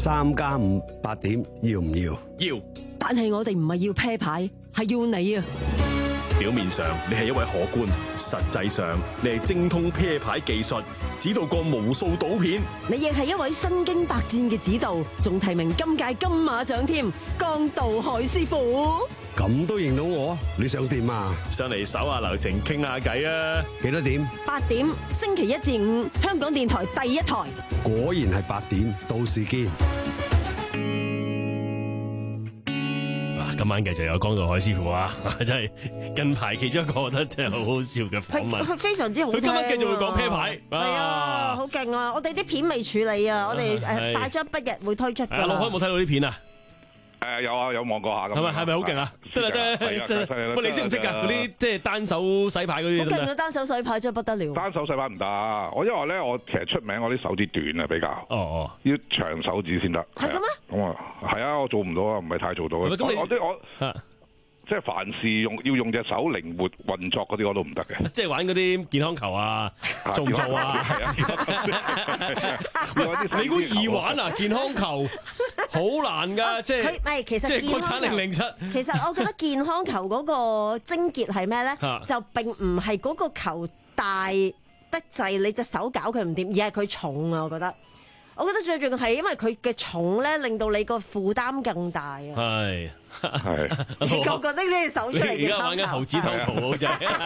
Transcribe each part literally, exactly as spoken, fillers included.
三加五八點要唔要？ 要。 但係我哋唔係要啤牌，係要你啊！ 表面上你係一位荷官，實際上你係精通啤牌技術，指導過無數賭片。 你亦係一位身經百戰嘅指導，仲提名今屆金馬獎添，江道海師傅。 咁都認到我？你想點啊？ 上嚟手下留情，傾下偈啊！ 幾多點？ 八點，星期一至五，香港電台第一台。 果然係八點，到時見。 今晚繼續有江道海師傅啊，真係近排其中一個我覺得真係好好笑嘅訪問。 佢非常之好聽。 佢今晚繼續會講啤牌。 係啊，好勁啊！我哋啲片未處理啊，我哋誒快將不日會推出㗎。 陸海有冇睇到啲片啊？ 誒有啊，有望過下咁。 係咪係咪好勁啊？得啦得啦，喂，你識唔識㗎？嗰啲即係單手洗牌嗰啲。 好勁啊！單手洗牌真係不得了。 單手洗牌唔得，我因為咧我其實出名我啲手指短啊比較。 哦哦。要長手指先得。 係嘅咩？ 咁啊，係啊，我做唔到啊，唔係太做到啊。 咁你我即係我。即係凡事用要用隻手靈活運作嗰啲我都唔得嘅。即係玩嗰啲健康球啊，做唔做啊？係啊。你估易玩啊？健康球好難㗎，即係佢唔係其實即係國產零零七。 其實我覺得健康球嗰個症結係咩咧？就並唔係嗰個球大得滯，你隻手搞佢唔掂，而係佢重啊！我覺得。我覺得最重要係因為佢嘅重咧，令到你個負擔更大啊！ 係係， 你個個拎呢隻手出嚟， 而家玩緊猴子頭圖好真係。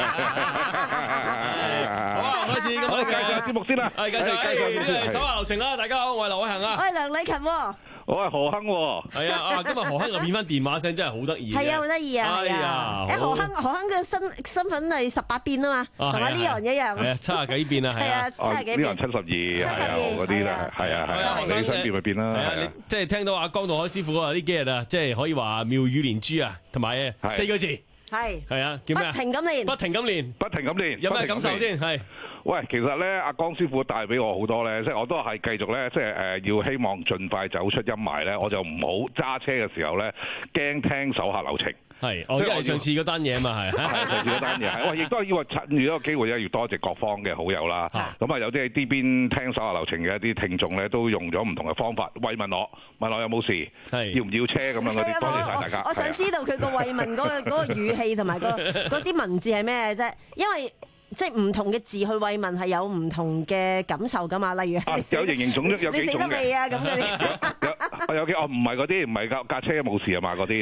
好啊，開始咁啊，繼續節目先啦。係繼續，繼續，手下留情啦！大家好，我係劉偉恒啊。 我係梁禮勤。 我係何亨喎。 係啊，啊今日何亨又變翻電話聲，真係好得意。 係啊，好得意啊！係啊，誒何亨何亨嘅身身份係十八變啊嘛，同阿 Leon 一樣。 係啊，七十幾變啊，係啊， 七十幾變。 Leon 七十二，係啊，嗰啲啦，係啊，係啊，你想變咪變啦。 係啊，你即係聽到阿江道海師傅啊呢幾日啊，即係可以話妙語連珠啊，同埋四個字係係啊，叫咩啊？ 不停咁練， 不停咁練， 不停咁練， 有咩感受先？係。 喂，其實咧，阿江師傅帶俾我好多咧，即係我都係繼續咧，即係誒、呃、要希望盡快走出陰霾咧，我就唔好揸車嘅時候咧，驚聽手下留情。 係，哦，因為上次嗰單嘢啊嘛，係， 係上次嗰單嘢，係，喂，亦都係要趁住呢個機會咧，要多謝各方嘅好友啦。咁啊，有啲喺呢邊聽手下留情嘅一啲聽眾咧，都用咗唔同嘅方法慰問我，問我有冇事，係要唔要車咁樣嗰啲，多謝晒大家。 我想知道佢個慰問嗰個嗰個語氣同埋個嗰啲文字係咩啫？因為即係唔同嘅字去慰問係有唔同嘅感受噶嘛，例如有形形種種有幾種嘅。你死得未啊？咁嗰啲。 有有幾哦，唔係嗰啲，唔係架架車冇事啊嘛，嗰啲。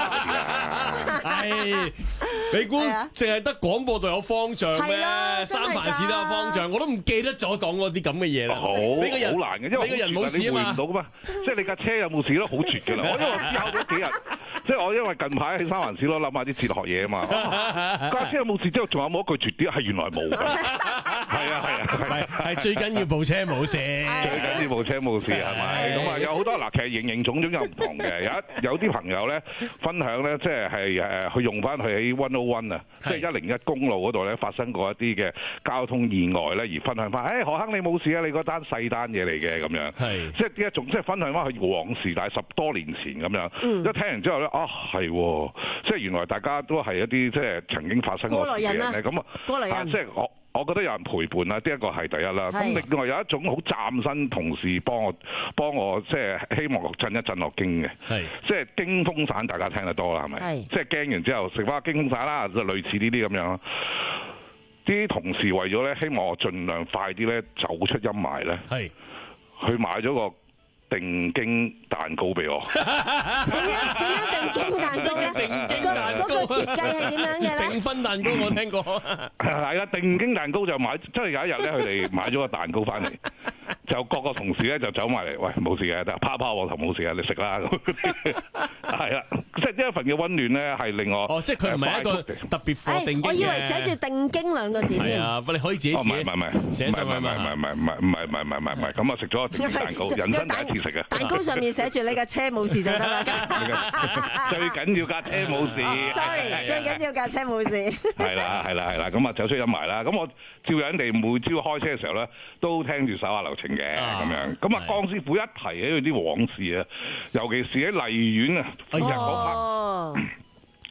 係，你估淨係得廣播度有方丈咩？三藩市都有方丈，我都唔記得咗講嗰啲咁嘅嘢啦。 好， 你個人好難嘅，因為你個人冇事啊嘛。 你回唔到噶嘛，即係你架車有冇事都好絕㗎啦。我因為思考咗幾日，即係我因為近排喺三藩市咯，諗下啲哲學嘢啊嘛。架車有冇事之後，仲有冇一句絕啲？係原來冇㗎。係啊係啊， 係係最緊要部車冇事。 最緊要部車冇事係咪？咁啊有好多嗱，其實形形種種有唔同嘅。有一有啲朋友咧分享咧，即係係誒去用翻佢喺一零一啊，即係一零一公路嗰度咧發生過一啲嘅交通意外咧，而分享翻，誒何亨你冇事啊，你嗰單細單嘢嚟嘅咁樣，係即係呢一種即係分享翻佢往事，但係十多年前咁樣，嗯、一聽完之後咧，啊係，即係原來大家都係一啲即係曾經發生過嘅人咧，咁啊，即係我。我覺得有人陪伴啦，呢一個係第一啦。咁另外有一種好嶄新同事幫我幫我，即係希望我震一震落驚嘅，即係驚風散，大家聽得多啦，係咪？即係驚完之後食翻驚風散啦，就類似呢啲咁樣。啲同事為咗咧，希望我盡量快啲咧走出陰霾咧，去買咗個定經蛋糕俾我。 點樣點樣定經蛋糕咧？ 定經蛋糕嗰個設計係點樣嘅咧？ 定分蛋糕我聽過。 係啊，定經蛋糕就買，真係有一日咧，佢哋買咗個蛋糕翻嚟，就各個同事咧就走埋嚟，喂，冇事嘅，得拋拋我頭冇事嘅，你食啦。係啦，即係呢一份嘅溫暖咧，係令我哦，即係佢唔係一個特別課定經嘅。 我以為寫住定經兩個字添。 係啊，不你可以自己寫。 唔係唔係唔係， 寫上去嘛。 唔係唔係唔係唔係唔係唔係唔係唔係，咁啊食咗個定經蛋糕，人生第一次食嘅。 蛋糕上面寫住你架車冇事就得啦。 最緊要架車冇事。 Sorry， 最緊要架車冇事。 係啦係啦係啦，咁啊走出陰霾啦。咁我照人哋每朝開車嘅時候咧，都聽住手下留情嘅咁樣。咁啊，江師傅一提起佢啲往事啊，尤其是喺荔園啊，哎呀嗰 part。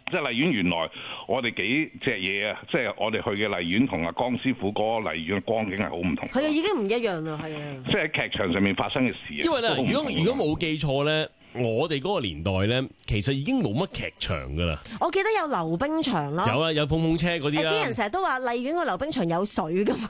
即係荔園原來我哋幾隻嘢啊！即係我哋去嘅荔園同阿江師傅嗰個荔園嘅光景係好唔同。 係啊，已經唔一樣啦，係啊。 即係喺劇場上面發生嘅事啊。 因為咧，如果如果冇記錯咧。我哋嗰個年代咧，其實已經冇乜劇場㗎啦。 我記得有溜冰場咯， 有啦，有碰碰車嗰啲啦。 啲人成日都話荔園個溜冰場有水㗎嘛，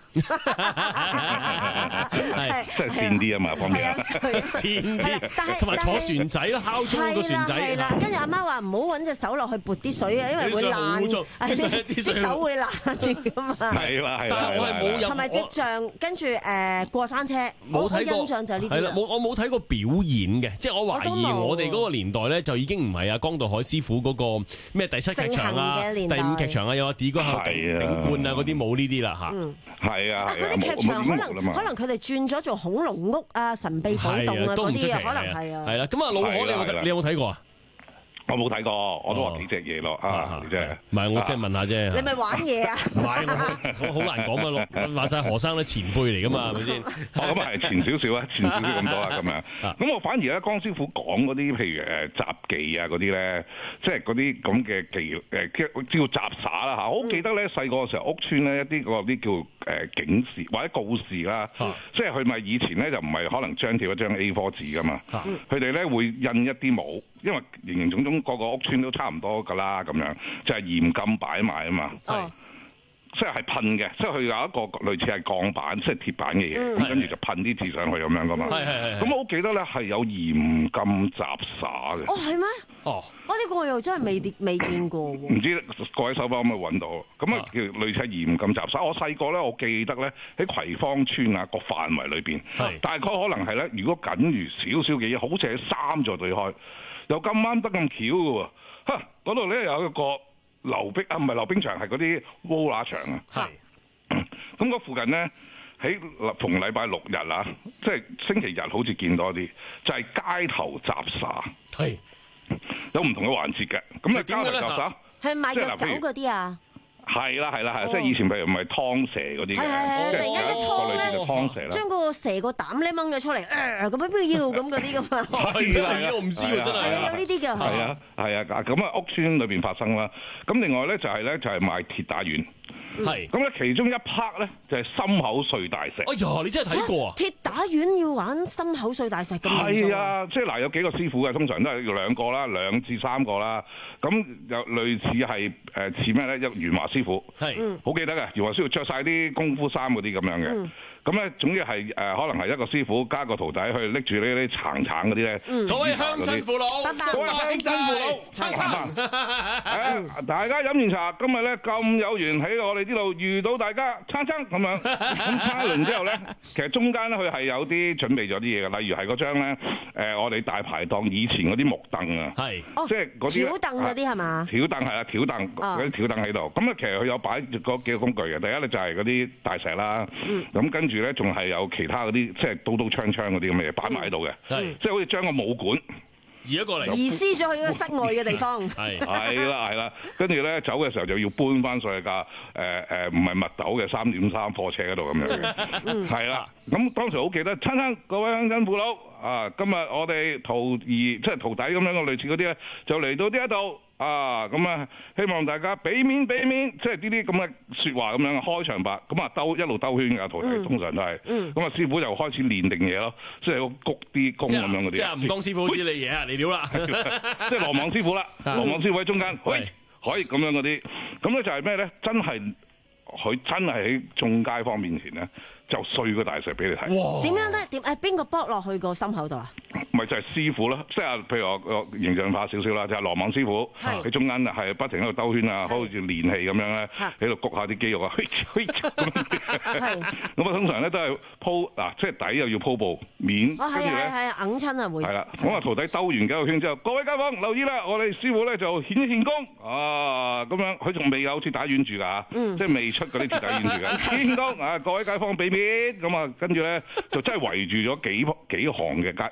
係即係跣啲啊嘛，方面有水跣啲， 但係同埋坐船仔咯，敲鐘個船仔。 係啦，跟住阿媽話唔好揾隻手落去撥啲水啊，因為會爛，啲手會爛㗎嘛。 係啦係啦， 但係我係冇入。 同埋隻象，跟住誒過山車， 冇睇過。 印象就係呢啲。 係啦，冇我冇睇過表演嘅，即係我懷疑。我哋嗰個年代咧，就已經唔係阿江道海師傅嗰個咩第七劇場啊、第五劇場啊，有阿 D 哥喺度頂冠啊嗰啲冇呢啲啦嚇。 係啊， 嗰啲劇場可能可能佢哋轉咗做恐龍屋啊、神秘寶洞啊嗰啲啊，可能係啊。 係啦，咁啊老可你有你有冇睇過啊？ 我冇睇過，我都話幾隻嘢咯啊！你真係唔係我即係問下啫。 你咪玩嘢啊？ 唔係我好難講啊！話晒何生都前輩嚟㗎嘛，係咪先？ 哦，咁啊係前少少啊，前少少咁多啦咁樣。咁我反而咧，江師傅講嗰啲，譬如誒雜技啊嗰啲咧，即係嗰啲咁嘅技誒叫雜耍啦嚇。我好記得咧，細個嘅時候屋村咧一啲嗰啲叫誒警示或者告示啦，即係佢咪以前咧就唔係可能張貼一張 A 四 紙㗎嘛，佢哋咧會印一啲模。因為形形種種個個屋村都差唔多㗎啦，咁樣就係、是、嚴禁擺賣啊嘛， 哦、 即係係噴嘅，即係佢有一個類似係鋼板，即係鐵板嘅嘢，咁跟住就噴啲字上去咁樣噶嘛。咁我記得咧係有嚴禁雜耍嘅。 哦，係咩？ 哦， 我呢個我又真係未未見過喎。 唔知各位手包可唔可以揾到？咁啊叫類似係嚴禁雜耍。我細個咧，我記得咧喺葵芳村啊個範圍裏邊，大概可能係咧，如果僅餘少少嘅嘢，好似喺三座對開。又咁啱得咁巧嘅喎，嚇嗰度咧有一個溜冰啊，唔係溜冰場，係嗰啲窩乸場啊。係，咁嗰附近咧喺逢禮拜六日啊，即係星期日好似見多啲，就係、是、街頭雜耍。係，有唔同嘅環節嘅。咁啊，街頭雜耍係賣藥酒嗰啲啊。 係啦係啦係，即係以前譬如唔係湯蛇嗰啲嘅， 係係突然間一湯咧，將個蛇個膽咧掹咗出嚟，誒咁樣邊要咁嗰啲噶嘛？ 係啊，我唔知喎，真係有呢啲嘅。 係啊係啊，咁啊屋村裏邊發生啦。咁另外咧就係咧就係賣鐵打丸。係，咁咧其中一 part 咧就係心口碎大石。哎呀，你真係睇過啊？ 鐵打丸要玩心口碎大石咁嚴重？ 係啊，即係嗱，有幾個師傅嘅，通常都係兩個啦，兩至三個啦。咁又類似係誒似咩咧？一元華師傅，係，好記得嘅，元華師傅着晒啲功夫衫嗰啲咁樣嘅。嗯咁咧，總之係誒，可能係一個師傅加個徒弟去拎住呢啲橙橙嗰啲咧。 各位鄉親父老， 各位鄉親父老， 餐餐。 誒，大家飲完茶，今日咧咁有緣喺我哋呢度遇到大家，餐餐咁樣。咁餐完之後咧，其實中間咧佢係有啲準備咗啲嘢嘅，例如係嗰張咧誒，我哋大排檔以前嗰啲木凳啊，係，即係嗰啲條凳嗰啲係嘛？ 條凳係啊，條凳嗰啲條凳喺度。咁咧其實佢有擺嗰幾個工具嘅，第一咧就係嗰啲大石啦，咁跟住咧仲係有其他嗰啲即係刀刀槍槍嗰啲咁嘅嘢擺埋喺度嘅，即係好似將個武館移咗過嚟， 移師咗去個室外嘅地方。 係係啦係啦，跟住咧走嘅時候就要搬翻上去架誒誒唔係密斗嘅三點三貨車嗰度咁樣嘅，係啦。咁當時好記得，親親各位鄉親父老啊，今日我哋徒兒即係徒弟咁樣嘅類似嗰啲咧，就嚟到呢一度。啊，咁啊，希望大家俾面俾面，即係呢啲咁嘅説話咁樣開場白，咁啊兜一路兜圈㗎，徒弟通常都係，咁啊師傅就開始練定嘢咯，即係要谷啲功咁樣嗰啲。即係吳江師傅知你嘢啊，嚟料啦，即係羅網師傅啦，羅網師傅喺中間，喂，可以咁樣嗰啲，咁咧就係咩咧？真係佢真係喺眾街坊面前咧，就碎個大石俾你睇。 哇！點樣咧？點誒邊個剝落去個心口度啊？ 咪就係師傅咯，即係譬如我我形象化少少啦，就係羅網師傅喺中間係不停喺度兜圈啊，好似練氣咁樣咧，喺度谷下啲肌肉啊，咁啊通常咧都係鋪嗱，即係底又要鋪布面，跟住咧係啊，硬親啊會。係啦， 咁啊徒弟兜完幾個圈之後，各位街坊留意啦，我哋師傅咧就顯一顯功啊，咁樣佢仲未有鐵打丸住㗎，即係未出嗰啲鐵打丸住㗎，顯顯功啊，各位街坊俾面，咁啊跟住咧就真係圍住咗幾幾行嘅街，即係幾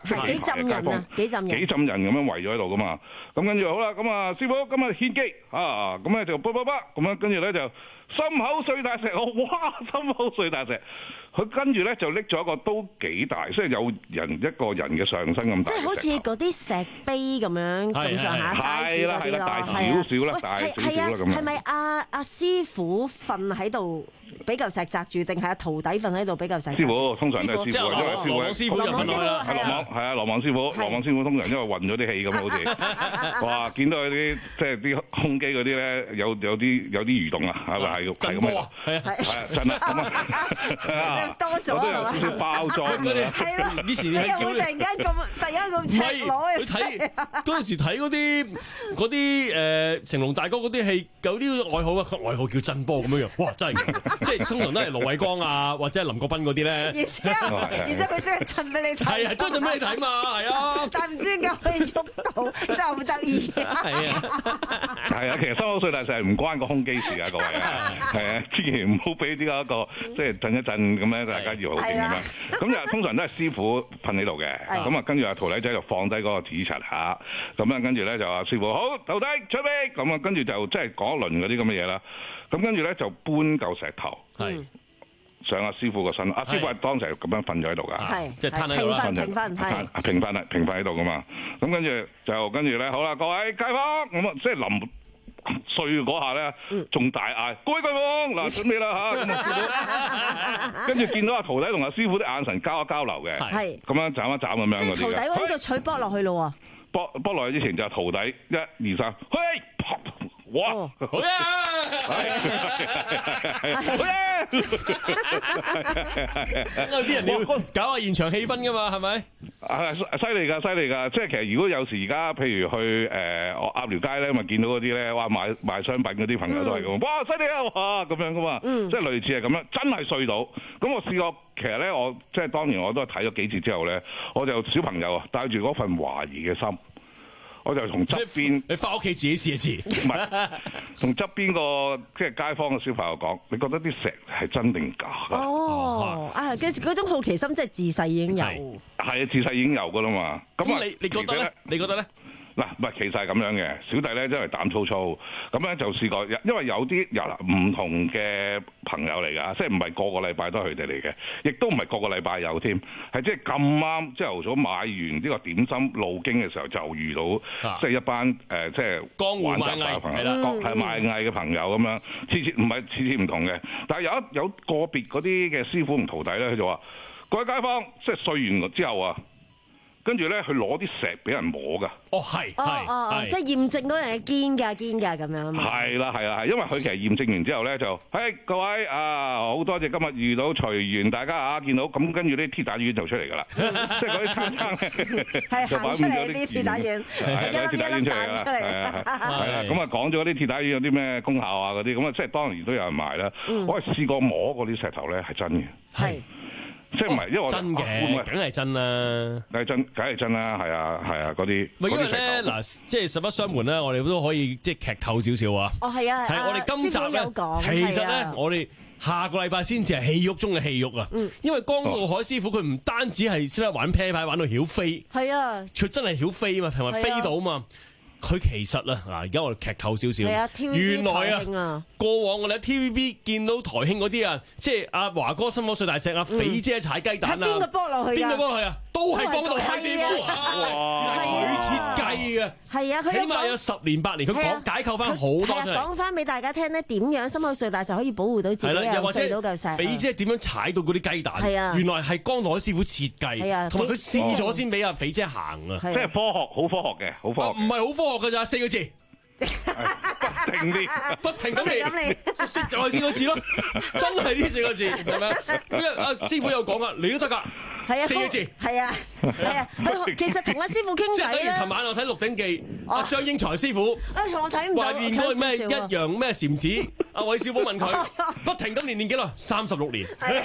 嘅街坊， 幾浸人， 幾浸人咁樣圍咗喺度噶嘛。咁跟住好啦，咁啊師傅今日獻機啊，咁咧就卜卜卜咁樣，跟住咧就心口碎大石，我哇心口碎大石。佢跟住咧就拎咗一個都幾大，即係有人一個人嘅上身咁大。 即係好似嗰啲石碑咁樣咁上下 size 嗰啲咯， 大少少啦，大少少啦咁樣。 係咪阿阿師傅瞓喺度俾嚿石擲住，定係阿徒弟瞓喺度俾嚿石？師傅通常都係師傅，因為羅網師傅就瞓落去啦。 係羅網，係啊，羅網師傅，羅網師傅通常因為運咗啲氣咁好似，哇！見到佢啲即係啲胸肌嗰啲咧，有有啲有啲蠕動啊，係咪係係咁啊？係啊係啊，真啊咁啊！ 多咗啊！ 少少包裝嗰啲， 係咯。 以前你又會突然間咁，突然間咁赤裸嘅。 佢睇嗰陣時睇嗰啲嗰啲誒成龍大哥嗰啲戲，有啲外號啊，外號叫震波咁樣樣。哇！真係，即係通常都係盧偉光啊，或者係林國斌嗰啲咧。 然之後，然之後佢真係震俾你睇。 係啊，真係震俾你睇嘛，係啊。 但唔知點解可以喐到，真係好得意。 係啊， 係啊，其實心口碎大石係唔關個胸肌事啊，各位啊，係啊，千祈唔好俾呢一個即係震一震咁咧，大家要好勁咁樣。咁就通常都係師傅瞓喺度嘅，咁啊跟住阿徒弟仔就放低嗰個紙擦下，咁樣跟住咧就話師傅好，徒弟出兵，咁啊跟住就即係講一輪嗰啲咁嘅嘢啦。咁跟住咧就搬嚿石頭上阿師傅個身，阿師傅係當時係咁樣瞓咗喺度㗎， 即係攤喺度啦， 平分係平分啊，平分喺度㗎嘛。咁跟住就跟住咧，好啦，各位街坊，咁啊即係臨碎嗰下咧，仲大嗌各位街坊嗱準備啦嚇，咁啊師傅，跟住見到阿徒弟同阿師傅啲眼神交一交流嘅，咁樣斬一斬咁樣嗰啲嘅。 徒弟喺度取波落去咯喎， 波波落去之前就係徒弟一二三，嘿！哇！好嘢！好嘢！ 有啲人要搞下現場氣氛噶嘛，係咪？ 係犀利㗎，犀利㗎！即係其實如果有時而家譬如去誒我鴨寮街咧，咪見到嗰啲咧，哇賣賣商品嗰啲朋友都係咁，哇犀利啊！哇咁樣噶嘛，即係類似係咁樣，真係碎到。咁我試過，其實咧我即係當年我都係睇咗幾次之後咧，我就小朋友啊帶住嗰份懷疑嘅心。我就從側邊， 你翻屋企自己試一次。 唔係，從側邊個即係街坊嘅小朋友講，你覺得啲石係真定假？ 哦，啊，嗰嗰種好奇心即係自細已經有。係啊，自細已經有噶啦嘛。 咁你你覺得咧？你覺得咧？ 嗱，唔係，其實係咁樣嘅。小弟咧真係膽粗粗，咁咧就試過，因為有啲有唔同嘅朋友嚟㗎，即係唔係個個禮拜都係佢哋嚟嘅，亦都唔係個個禮拜有添，係即係咁啱朝頭早買完呢個點心路經嘅時候就遇到，啊、即係一班誒、呃、即係江湖賣藝朋友，係賣藝嘅朋友咁樣，次次唔係次次唔同嘅，但係有一有個別嗰啲嘅師傅同徒弟咧，佢就話：各位街坊，即係碎完之後啊！跟住咧，佢攞啲石俾人摸㗎。 哦，係， 哦哦哦，即係驗證嗰樣嘢堅㗎，堅㗎咁樣啊嘛。係啦，係啦，係，因為佢其實驗證完之後咧，就，誒各位啊，好多謝今日遇到隨緣，大家啊見到，咁跟住啲鐵打丸就出嚟㗎啦，即係嗰啲餐餐係行出嚟啲鐵打丸，一粒一粒彈出嚟。係啊，係啊，咁啊講咗啲鐵打丸有啲咩功效啊嗰啲，咁啊即係當然都有人賣啦。我係試過摸嗰啲石頭咧係真嘅。係。即係唔係，因為我真嘅，梗係真啦， 梗係真，梗係真啦，係啊，係啊，嗰啲。 唔係因為咧，嗱，即係實不相瞞咧，我哋都可以即係劇透少少啊。 哦，係啊， 係我哋今集咧，其實咧，我哋下個禮拜先至係戲肉中嘅戲肉啊。因為江道海師傅佢唔單止係識得玩啤牌，玩到曉飛。係啊，佢真係曉飛啊嘛，同埋飛到啊嘛。佢其實啊，嗱，而家我哋劇透少少，原來啊，過往我哋喺 T V B 見到台慶嗰啲啊，即係阿華哥心口碎大石啊，肥姐踩雞蛋啊，邊個剝落去？ 邊個剝落去啊？都係江道海師傅啊！原來佢設計嘅，係啊，佢起碼有十年八年，佢講解構翻好多出嚟，講翻俾大家聽咧，點樣心口碎大石可以保護到自己又碎到嚿石？ 肥姐點樣踩到嗰啲雞蛋？係啊，原來係江道海師傅設計，同埋佢試咗先俾阿肥姐行啊！ 即係科學，好科學嘅，好科學。 唔係好科學㗎咋，四個字。 不停啲， 不停咁嚟，識就係四個字咯，真係呢四個字，係咪？因為阿師傅有講啊，你都得㗎，係啊，四個字，係啊，係啊，其實同阿師傅傾偈咧，即係琴晚我睇《鹿鼎記》，阿張英才師傅，誒同我睇唔到，話練嗰個咩一陽咩禪子。 阿韋小寶問佢，不停咁練練幾耐？三十六年。跟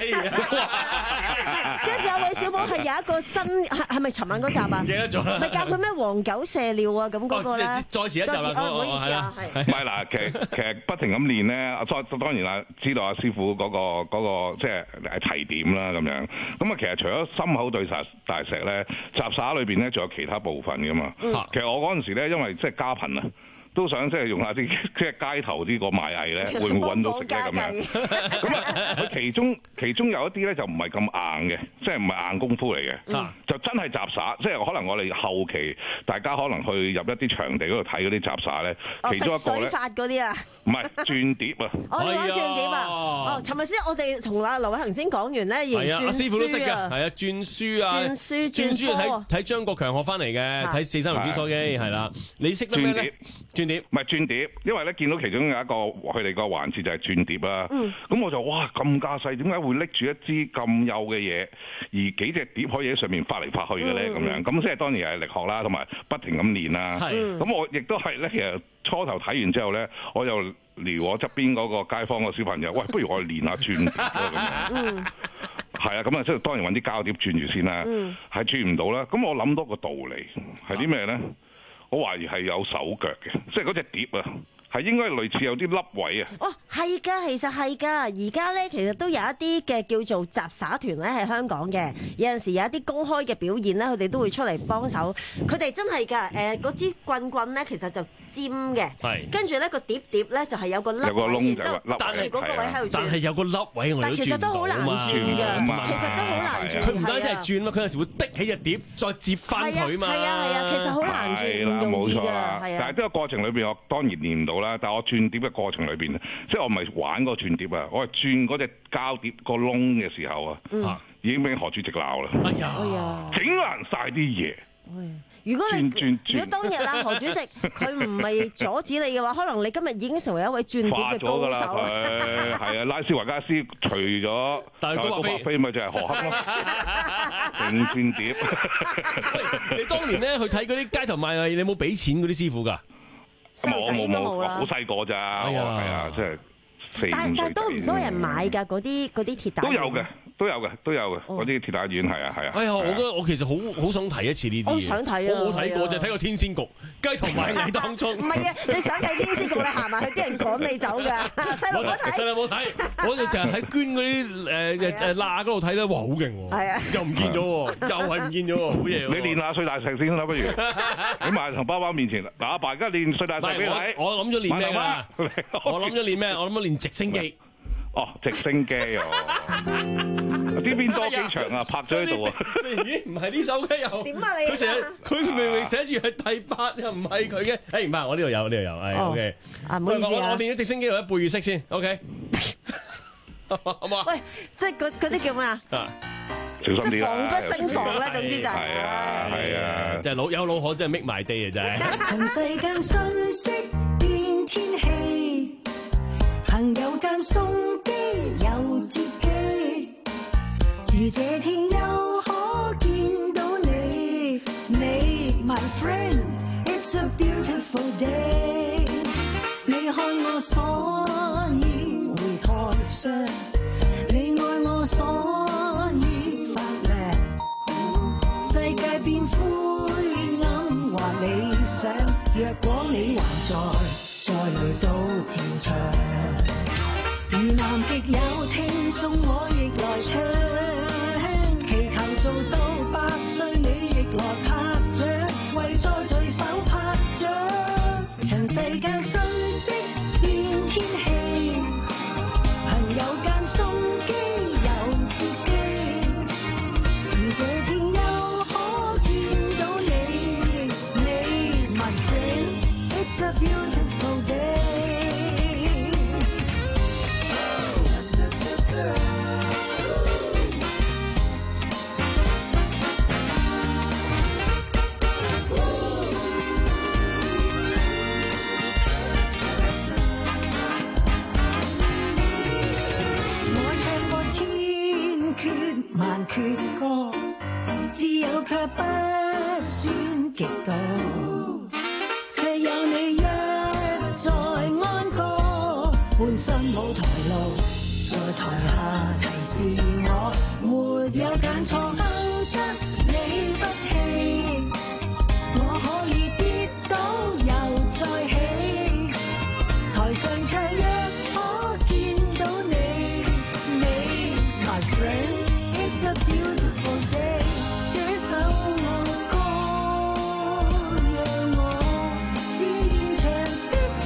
住阿韋小寶係有一個新係係咪尋晚嗰集啊？ 記得咗啦。 咪教佢咩黃狗射尿啊？咁嗰個咧。 再遲一集啦。 唔好意思啊，係。 唔係嗱，其實其實不停咁練咧，當當然啦，知道阿師傅嗰個嗰個即係提點啦咁樣。咁啊，其實除咗心口對實大石咧，雜耍裏邊咧仲有其他部分噶嘛。 嗯、 其實我嗰陣時咧，因為即係家貧啊。都想即係用下啲即係街頭啲個賣藝咧，會唔會揾到食咧咁樣？咁啊，佢其中其中有一啲咧就唔係咁硬嘅，即係唔係硬功夫嚟嘅，嗯、就真係雜耍。即係可能我哋後期大家可能去入一啲場地嗰度睇嗰啲雜耍咧， 哦、 其中一個咧， 法嗰啲啊， 唔係轉碟啊！ 我哋玩轉碟啊！哦，尋日先我哋同阿劉偉恒先講完咧， 係啊，阿師傅都識㗎，係啊，轉書啊， 轉書轉書睇睇張國強學翻嚟嘅，睇四三零 B 手機係啦。你識得咩咧？轉碟， 唔係轉碟，因為咧見到其中有一個佢哋個環節就係轉碟啦。咁、嗯、我就哇咁架勢，點解會拎住一支咁幼嘅嘢，而幾隻碟可以喺上面發嚟發去嘅咧？咁、嗯、樣咁即係當然係力學啦，同埋不停咁練啦。咁、嗯、我亦都係咧，其實初頭睇完之後咧，我又撩我側邊嗰個街坊個小朋友，喂，不如我練下轉碟啦咁樣。係啊，咁啊即係當然揾啲膠碟轉住先啦。係、嗯、轉唔到啦。咁我諗多個道理係啲咩咧？我懷疑係有手腳嘅，即係嗰隻碟啊，係應該類似有啲凹位啊。 哦，係㗎，其實係㗎。而家咧，其實都有一啲嘅叫做雜耍團咧，喺香港嘅。有陣時有一啲公開嘅表演咧，佢哋都會出嚟幫手。佢哋真係㗎，誒嗰支棍棍咧，其實就尖嘅。係。跟住咧個碟碟咧就係有個凹位， 有個窿就凹。 但係嗰個位喺度轉。 但係有個凹位我哋都轉唔到啊嘛。但其實都好難轉㗎，其實都好難轉。佢唔單止係轉咯，佢有時會滴起隻碟，再接翻佢嘛。係啊係啊，其實好難轉，唔容易㗎。係啊。 但係呢個過程裏邊，我當然練唔到啦。但係我轉碟嘅過程裏邊，即係我唔係玩個轉碟啊，我係轉嗰隻膠碟個窿嘅時候啊，嗯、已經俾何主席鬧啦。哎呀，整爛晒啲嘢。 如果你如果當日啊何主席佢唔係阻止你嘅話，可能你今日已經成為一位轉碟嘅高手啦。 係啊，拉斯維加斯除咗但係高柏飛咪就係何克咯，整轉碟。 你當年咧去睇嗰啲街頭賣藝，你有冇俾錢嗰啲師傅㗎？ 冇冇冇，好細個咋，係啊，即係四五歲。 但但多唔多人買㗎？嗰啲嗰啲鐵打都有嘅。都有嘅，都有嘅，嗰啲鐵打丸係啊，係啊。 哎呀，我覺得我其實好好想睇一次呢啲嘢。 我想睇啊！ 我冇睇過，就睇過天仙局雞頭賣藝當中。 唔係啊，你想睇天仙局，你行埋去，啲人趕你走㗎。細路冇睇， 細路冇睇。我哋成日喺捐嗰啲誒誒罅嗰度睇咧，哇，好勁喎！係啊，又唔見咗喎，又係唔見咗喎，好嘢！ 你練下碎大石先啦，不如喺埋同爸爸面前嗱，阿爸而家練碎大石俾你睇。 我諗咗練咩啊？我諗咗練咩？我諗咗練直升機。 哦，直升機哦，呢邊多機場啊，拍咗喺度啊！ 咦，唔係呢首歌又點啊？你佢成日佢明明寫住係第八，又唔係佢嘅。誒唔係，我呢度有，呢度有，係 OK。 啊，唔好意思啊！ 我我練咗直升機，我背語識先 OK。好嘛？ 喂，即係嗰嗰啲叫咩啊？ 小心啲啦！ 防不勝防啦，總之就係。 係啊，係啊， 即係老有老可真係 make my day 啊！真係。 塵世間瞬息變天氣，朋友間鬆機有接機，如這天又可見到你，你 my friend it's a beautiful day。你看我所以回台上，你愛我所以發亮，世界變灰暗或理想，若果你還在，再來到跳場。如南極有聽眾，我亦來唱，祈求做到百歲，你亦來拍掌，為再聚首拍掌。塵世間瞬息變天氣，朋友間鬆機有接機，如這天又可見到你，你 my friend it's a beautiful day。萬闕歌，自有卻不算極度，卻有你一再安歌，伴新舞台路，在台下提示我，沒有揀錯，偷得你不棄，我可以跌倒又再起，台上唱若可見到你，你 My friend it's a beautiful day， 這首愛歌讓我知現場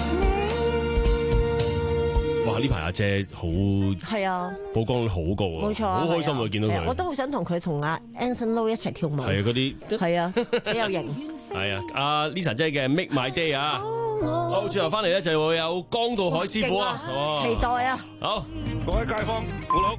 的你。 哇！呢排阿姐好係啊， 曝光率好高啊， 冇錯， 好開心啊！見到佢， 我都好想同佢同阿 Anson Lo 一齊跳舞。 係啊，嗰啲係啊，幾有型。 係啊，阿 Lisa 姐嘅 Make My Day 啊，好，最後翻嚟咧就會有江道海師傅啊， 期待啊！ 好， 各位街坊，父老。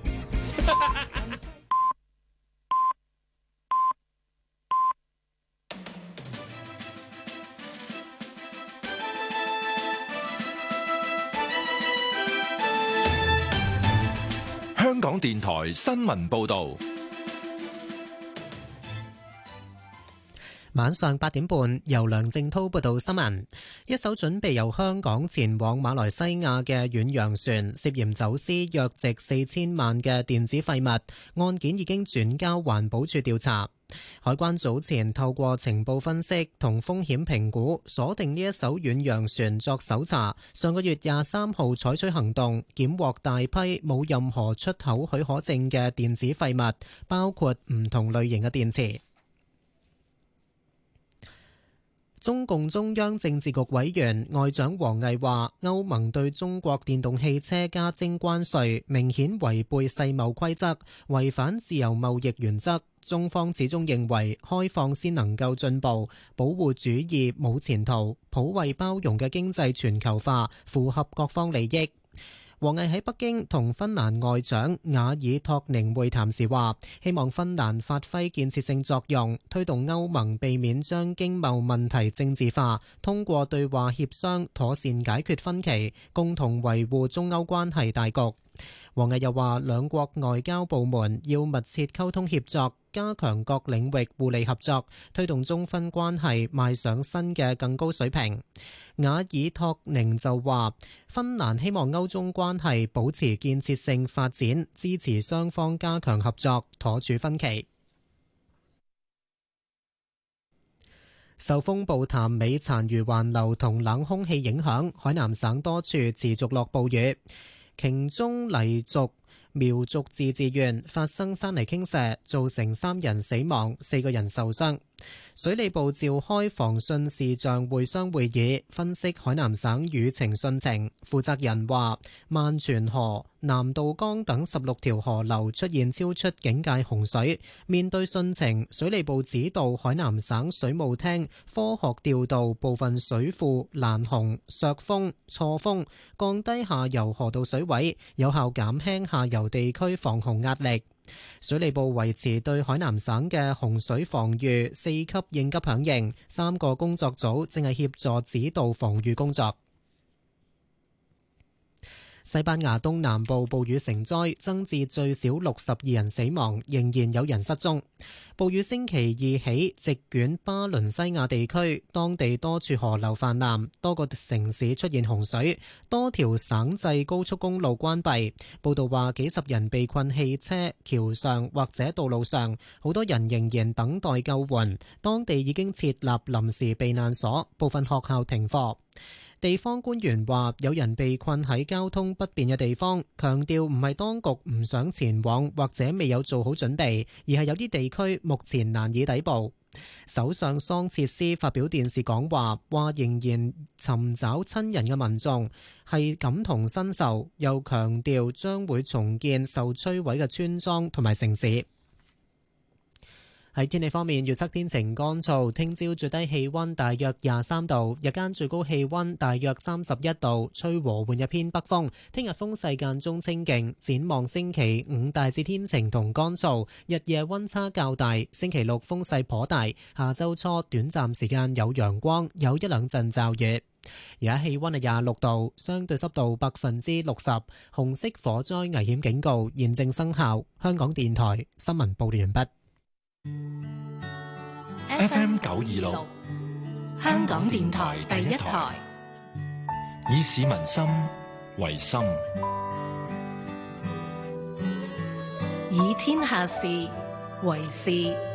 香港電台新聞報道， 晚上八點半，由梁正滔報道新聞。一艘準備由香港前往馬來西亞嘅遠洋船涉嫌走私約值四千萬嘅電子廢物，案件已經轉交環保署調查。海關早前透過情報分析同風險評估，鎖定呢一艘遠洋船作搜查。上個月廿三號採取行動，檢獲大批冇任何出口許可證嘅電子廢物，包括唔同類型嘅電池。中共中央政治局委員外長王毅話，歐盟對中國電動汽車加徵關稅，明顯違背世貿規則，違反自由貿易原則。中方始終認為開放先能夠進步，保護主義冇前途，普惠包容嘅經濟全球化符合各方利益。王毅喺北京同芬蘭外長瓦爾托寧會談時話，希望芬蘭發揮建設性作用，推動歐盟避免將經貿問題政治化，通過對話協商妥善解決分歧，共同維護中歐關係大局。王毅又話，兩國外交部門要密切溝通協作，加強各領域互利合作，推動中芬關係邁上新嘅更高水平。瓦爾托寧就話，芬蘭希望歐中關係保持建設性發展，支持雙方加強合作，妥處分歧。受風暴譚美殘餘環流同冷空氣影響，海南省多處持續落暴雨。黥中黎族苗族自治縣發生山泥傾瀉，造成三人死亡，四個人受傷。水利部召開防汛視像會商會議，分析海南省雨情汛情。負責人話，萬泉河、南渡江等十六條河流出現超出警戒洪水。面對汛情，水利部指導海南省水務廳科學調度部分水庫攔洪、削峰、錯峰，降低下游河道水位，有效減輕下游地區防洪壓力。水利部維持對海南省嘅洪水防禦四級應急響應，三個工作組正係協助指導防禦工作。西班牙東南部暴雨成災，增至最少六十二人死亡，仍然有人失蹤。暴雨星期二起席捲巴倫西亞地區，當地多處河流泛濫，多個城市出現洪水，多條省際高速公路關閉。報道話，幾十人被困汽車、橋上或者道路上，好多人仍然等待救援。當地已經設立臨時避難所，部分學校停課。地方官員話，有人被困喺交通不便嘅地方，強調唔係當局唔想前往或者未有做好準備，而係有啲地區目前難以抵步。首相桑切斯發表電視講話，話仍然尋找親人嘅民眾係感同身受，又強調將會重建受摧毀嘅村莊同埋城市。喺天氣方面，預測天晴乾燥，聽朝最低氣溫大約廿三度，日間最高氣溫大約三十一度，吹和緩一偏北風。聽日風勢間中清勁，展望星期五大致天晴同乾燥，日夜溫差較大。星期六風勢頗大，下周初短暫時間有陽光，有一兩陣驟雨。而家氣溫係廿六度，相對濕度百分之六十，紅色火災危險警告現正生效。香港電台新聞報道完畢。 F M 九二六， 香港電台第一台， 以市民心為心， 以天下事為事。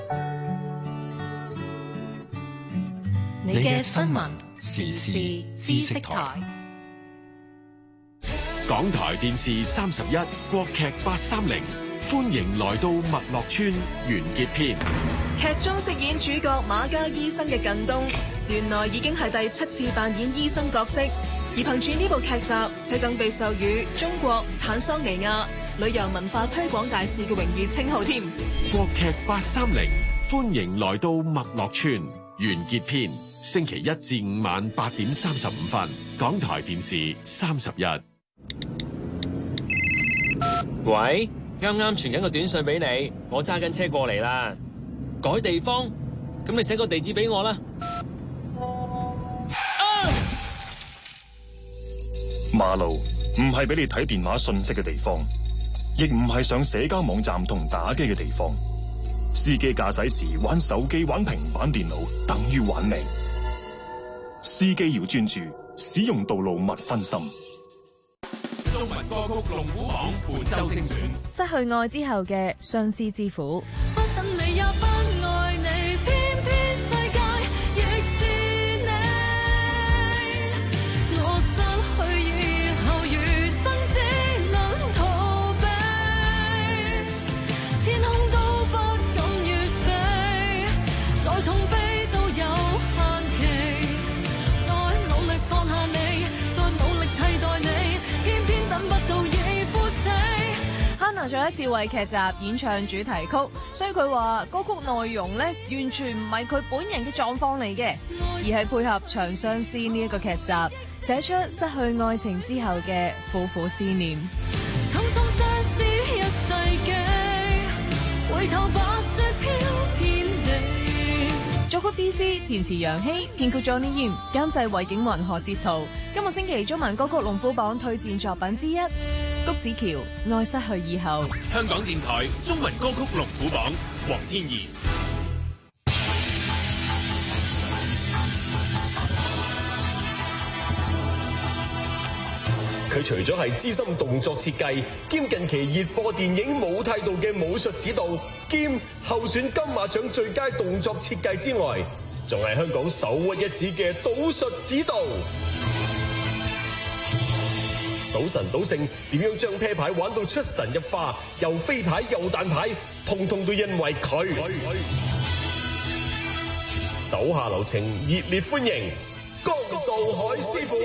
你嘅新聞時事知識台。 港台電視三十一國劇八三零，歡迎來到麥樂村完結篇。 劇中飾演主角馬家醫生嘅靳東，原來已經係第七次扮演醫生角色，而憑住呢部劇集，佢更被授予中國坦桑尼亞旅遊文化推廣大使嘅榮譽稱號添。 國劇八三零，歡迎來到麥樂村完結篇，星期一至五晚八點三十五分，港台電視三十一。 喂，啱啱傳緊個短信俾你，我揸緊車過嚟啦。改地方，咁你寫個地址俾我啦。啊！ 馬路唔係俾你睇電話信息嘅地方，亦唔係上社交網站同打機嘅地方。司機駕駛時玩手機、玩平板電腦，等於玩命。司機要專注，使用道路勿分心。 中文歌曲龍虎榜本周精選。 失去愛之後嘅相思之苦。 不等你也不愛你，偏偏世界亦是你。我失去以後，餘生只能逃避。天空都不敢越飛，再痛悲都有限期。再努力放下你，再努力替代你，偏偏等不到已枯死。 Hannah 再一次為劇集演唱主題曲，所以佢話歌曲內容咧完全唔係佢本人嘅狀況嚟嘅，而係配合《長相思》呢一個劇集，寫出失去愛情之後嘅苦苦思念。 匆匆相思一世紀，回頭白雪飄遍地。 作曲 D C 填詞楊希，編曲 Johnny Yim， 監製韋景雲、何哲圖。今個星期中文歌曲龍虎榜推薦作品之一，谷子喬《愛失去以後》。 香港電台中文歌曲龍虎榜，黃天怡。 佢除咗係資深動作設計兼近期熱播電影冇態度嘅武術指導，兼候選金馬獎最佳動作設計之外，仲係香港首屈一指嘅賭術指導。賭神賭聖點樣將啤牌玩到出神入化，又飛牌又彈牌，通通都因為佢。手下留情，熱烈歡迎江道海師傅。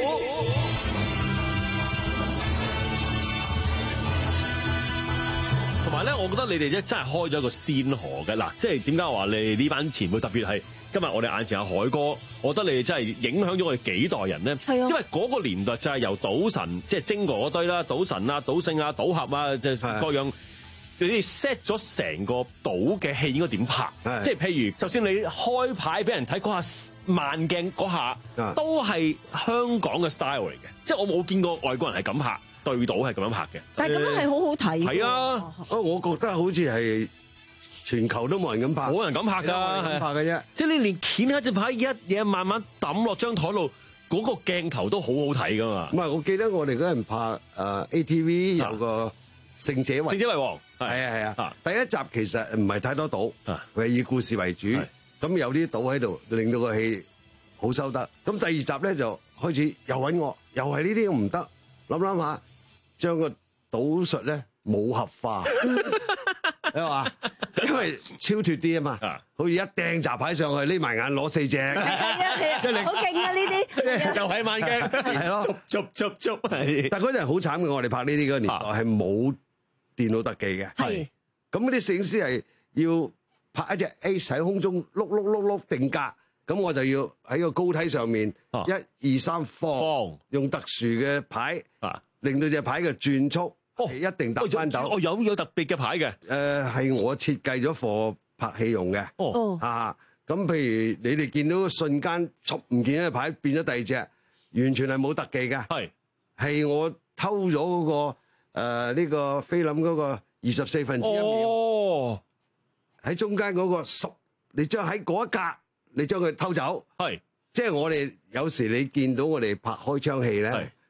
同埋咧，我覺得你哋咧真係開咗一個先河嘅嗱，即係點解話你哋呢班前輩特別係今日我哋眼前阿海哥，我覺得你哋真係影響咗我哋幾代人咧。係啊，因為嗰個年代就係由賭神即係精哥嗰堆啦，賭神啊、賭聖啊、賭俠啊，即係各樣，你哋 set 咗成個賭嘅戲應該點拍？即係譬如，就算你開牌俾人睇嗰下慢鏡嗰下，都係香港嘅 style 嚟嘅，即係我冇見過外國人係咁拍。對賭係咁樣拍嘅， 但係咁樣係好好睇。 係啊， 啊，我覺得好似係全球都冇人咁拍， 冇人咁拍㗎， 係拍嘅啫。 即係你連掀一隻牌一嘢慢慢抌落張台度，嗰、嗰個鏡頭都好好睇㗎嘛。 唔係，我記得我哋嗰陣拍誒 A T V 有個勝者為勝者為王， 係啊係啊。第一集其實唔係太多賭，佢係以故事為主。咁有啲賭喺度，令到個戲好收得。咁第二集咧就開始又揾我，又係呢啲唔得，諗諗下。將個賭術咧武俠化，你話，因為超脫啲啊嘛，好似一掟閘牌上去，匿埋眼攞四隻，係啊係啊， 好勁啊呢啲， 又係慢鏡， 係咯， 捉捉捉捉，係。 但嗰陣好慘嘅，我哋拍呢啲嗰個年代係冇電腦特技嘅，係。咁嗰啲攝影師係要拍一隻 A 喺空中碌碌碌碌定格，咁我就要喺個高梯上面一二三放，用特殊嘅牌。令到隻牌嘅轉速係一定搭翻走。 哦，有有特別嘅牌嘅。 誒，係我設計咗貨拍戲用嘅。哦。啊，咁譬如你哋見到瞬間唔見咗隻牌變咗第二隻，完全係冇特技嘅。係。係我偷咗嗰個誒呢個菲林嗰個二十四分之一秒。哦。喺中間嗰個十，你將喺嗰一格，你將佢偷走。係。即係我哋有時你見到我哋拍開槍戲咧。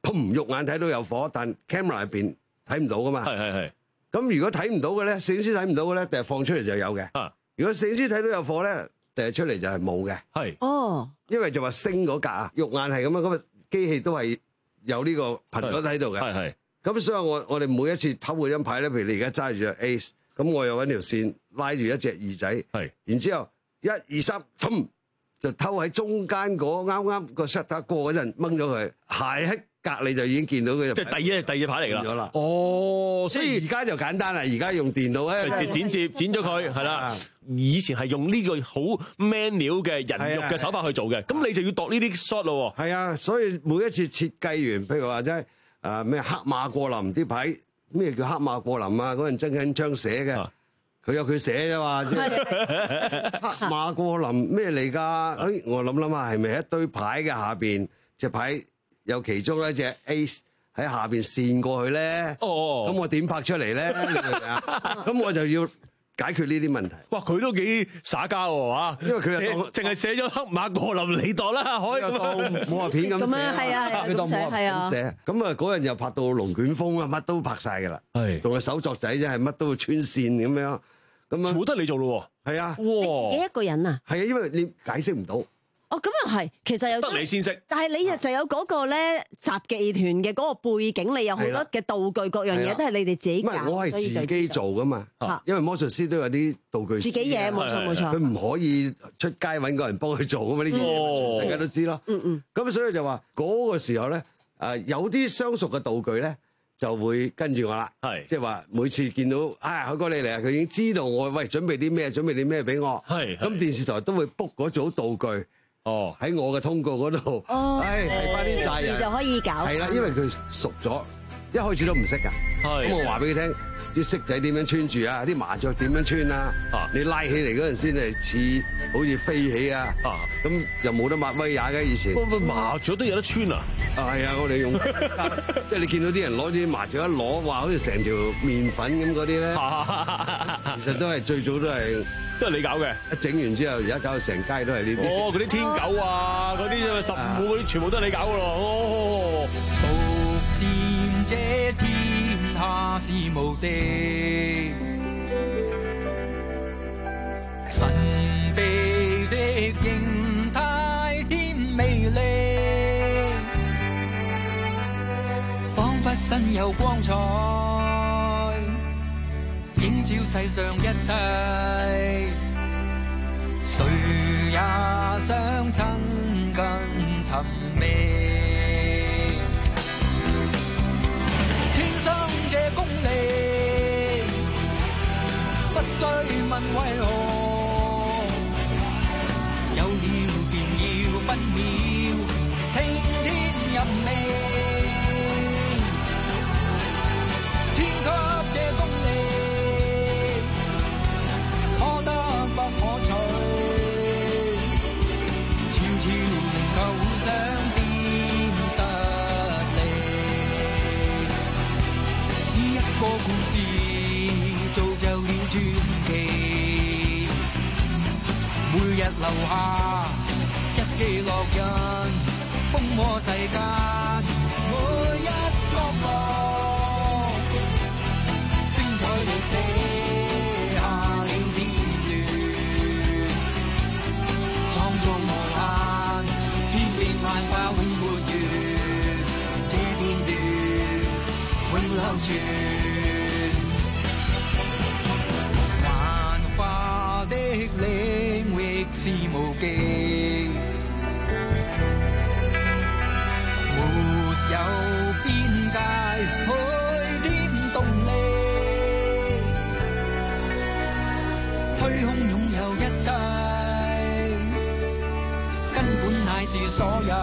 砰，肉眼睇到有火，但 camera 入邊睇唔到噶嘛。 係係係。 咁如果睇唔到嘅咧，攝影師睇唔到嘅咧，第日放出嚟就有嘅。啊，如果攝影師睇到有火咧，第日出嚟就係冇嘅。 係。 哦。因為就話升嗰格啊，肉眼係咁樣，咁啊機器都係有呢個頻率喺度嘅。係係。咁所以我我哋每一次偷個音牌咧，譬如你而家揸住隻 Ace，咁我又揾條線拉住一隻耳仔，係，然之後一二三，砰，就偷喺中間嗰啱啱個 shutter 過嗰陣掹咗佢，下一格你就已經見到佢。 即係第一第二牌嚟㗎啦。 哦，所以而家就簡單啦，而家用電腦咧， 直接剪接剪咗佢，係啦。以前係用呢個好 manual 嘅人肉嘅手法去做嘅，咁你就要度呢啲 shot 咯。 係啊，所以每一次設計完，譬如話即係誒咩黑馬過林啲牌，咩叫黑馬過林啊？嗰陣曾緊張寫嘅，佢有佢寫啫嘛。即係黑馬過林咩嚟㗎？誒，我諗諗下，係咪一堆牌嘅下邊隻牌有其中一隻 ace 喺下邊線過去咧？哦，咁我點拍出嚟咧？咁我就要解決呢啲問題。 哇！佢都幾耍家喎嚇， 因為佢係淨係寫咗黑馬過林你度啦，可以當武俠片咁寫， 係啊係啊， 佢當武俠片咁寫。咁啊嗰陣又拍到龍捲風啊，乜都拍晒㗎啦。係，仲係手作仔啫，係乜都會穿線咁樣。咁啊， 全部都係你做咯喎。 係啊， 哇！你自己一個人啊？ 係啊，因為你解釋唔到。 哦，咁又係，其實有得你先識。 但係你就有嗰個咧雜技團嘅嗰個背景，你有好多嘅道具，各樣嘢都係你哋自己搞。 唔係，我係自己做噶嘛。因為魔術師都有啲道具師。 自己嘢，冇錯冇錯。 佢唔可以出街揾個人幫佢做噶嘛？呢啲嘢全世界都知咯。嗯嗯。咁所以就話嗰個時候咧，誒有啲相熟嘅道具咧，就會跟住我啦。係。即係話每次見到啊海哥你嚟啊，佢已經知道我喂準備啲咩，準備啲咩俾我。係。咁電視台都會 book 嗰組道具。哦，喺我嘅通告嗰度，唉，係翻啲債人就可以搞。 係啦，因為佢熟咗，一開始都唔識噶。係，咁我話俾佢聽，啲色仔點樣穿住啊，啲麻雀點樣穿啊，你拉起嚟嗰陣先係似好似飛起啊。咁又冇得抹威也嘅以前。 麻雀都有得穿啊？ 係啊，我哋用，即係你見到啲人攞啲麻雀一攞，話好似成條麵粉咁嗰啲咧，其實都係最早都係。 都係你搞嘅， 一整完之後，而家搞到成街都係呢啲。 哦，嗰啲天狗啊，嗰啲十五嗰啲，全部都係你搞嘅咯。哦， 獨佔這天下是無敵，神秘的形態添魅力，彷彿身有光彩。映照世上一切，誰也想親近尋覓。天生這功力，不需問為何，有了便要分秒，聽天任命。天給這功力。個故事造就了傳奇，每日留下一記烙印，風和世間每一角落，精彩地寫下了片段，創造無限，千變萬化永沒完，這片段永流傳。的領域是無極，沒有邊界，虛添動力，虛空擁有一切，根本乃是所有，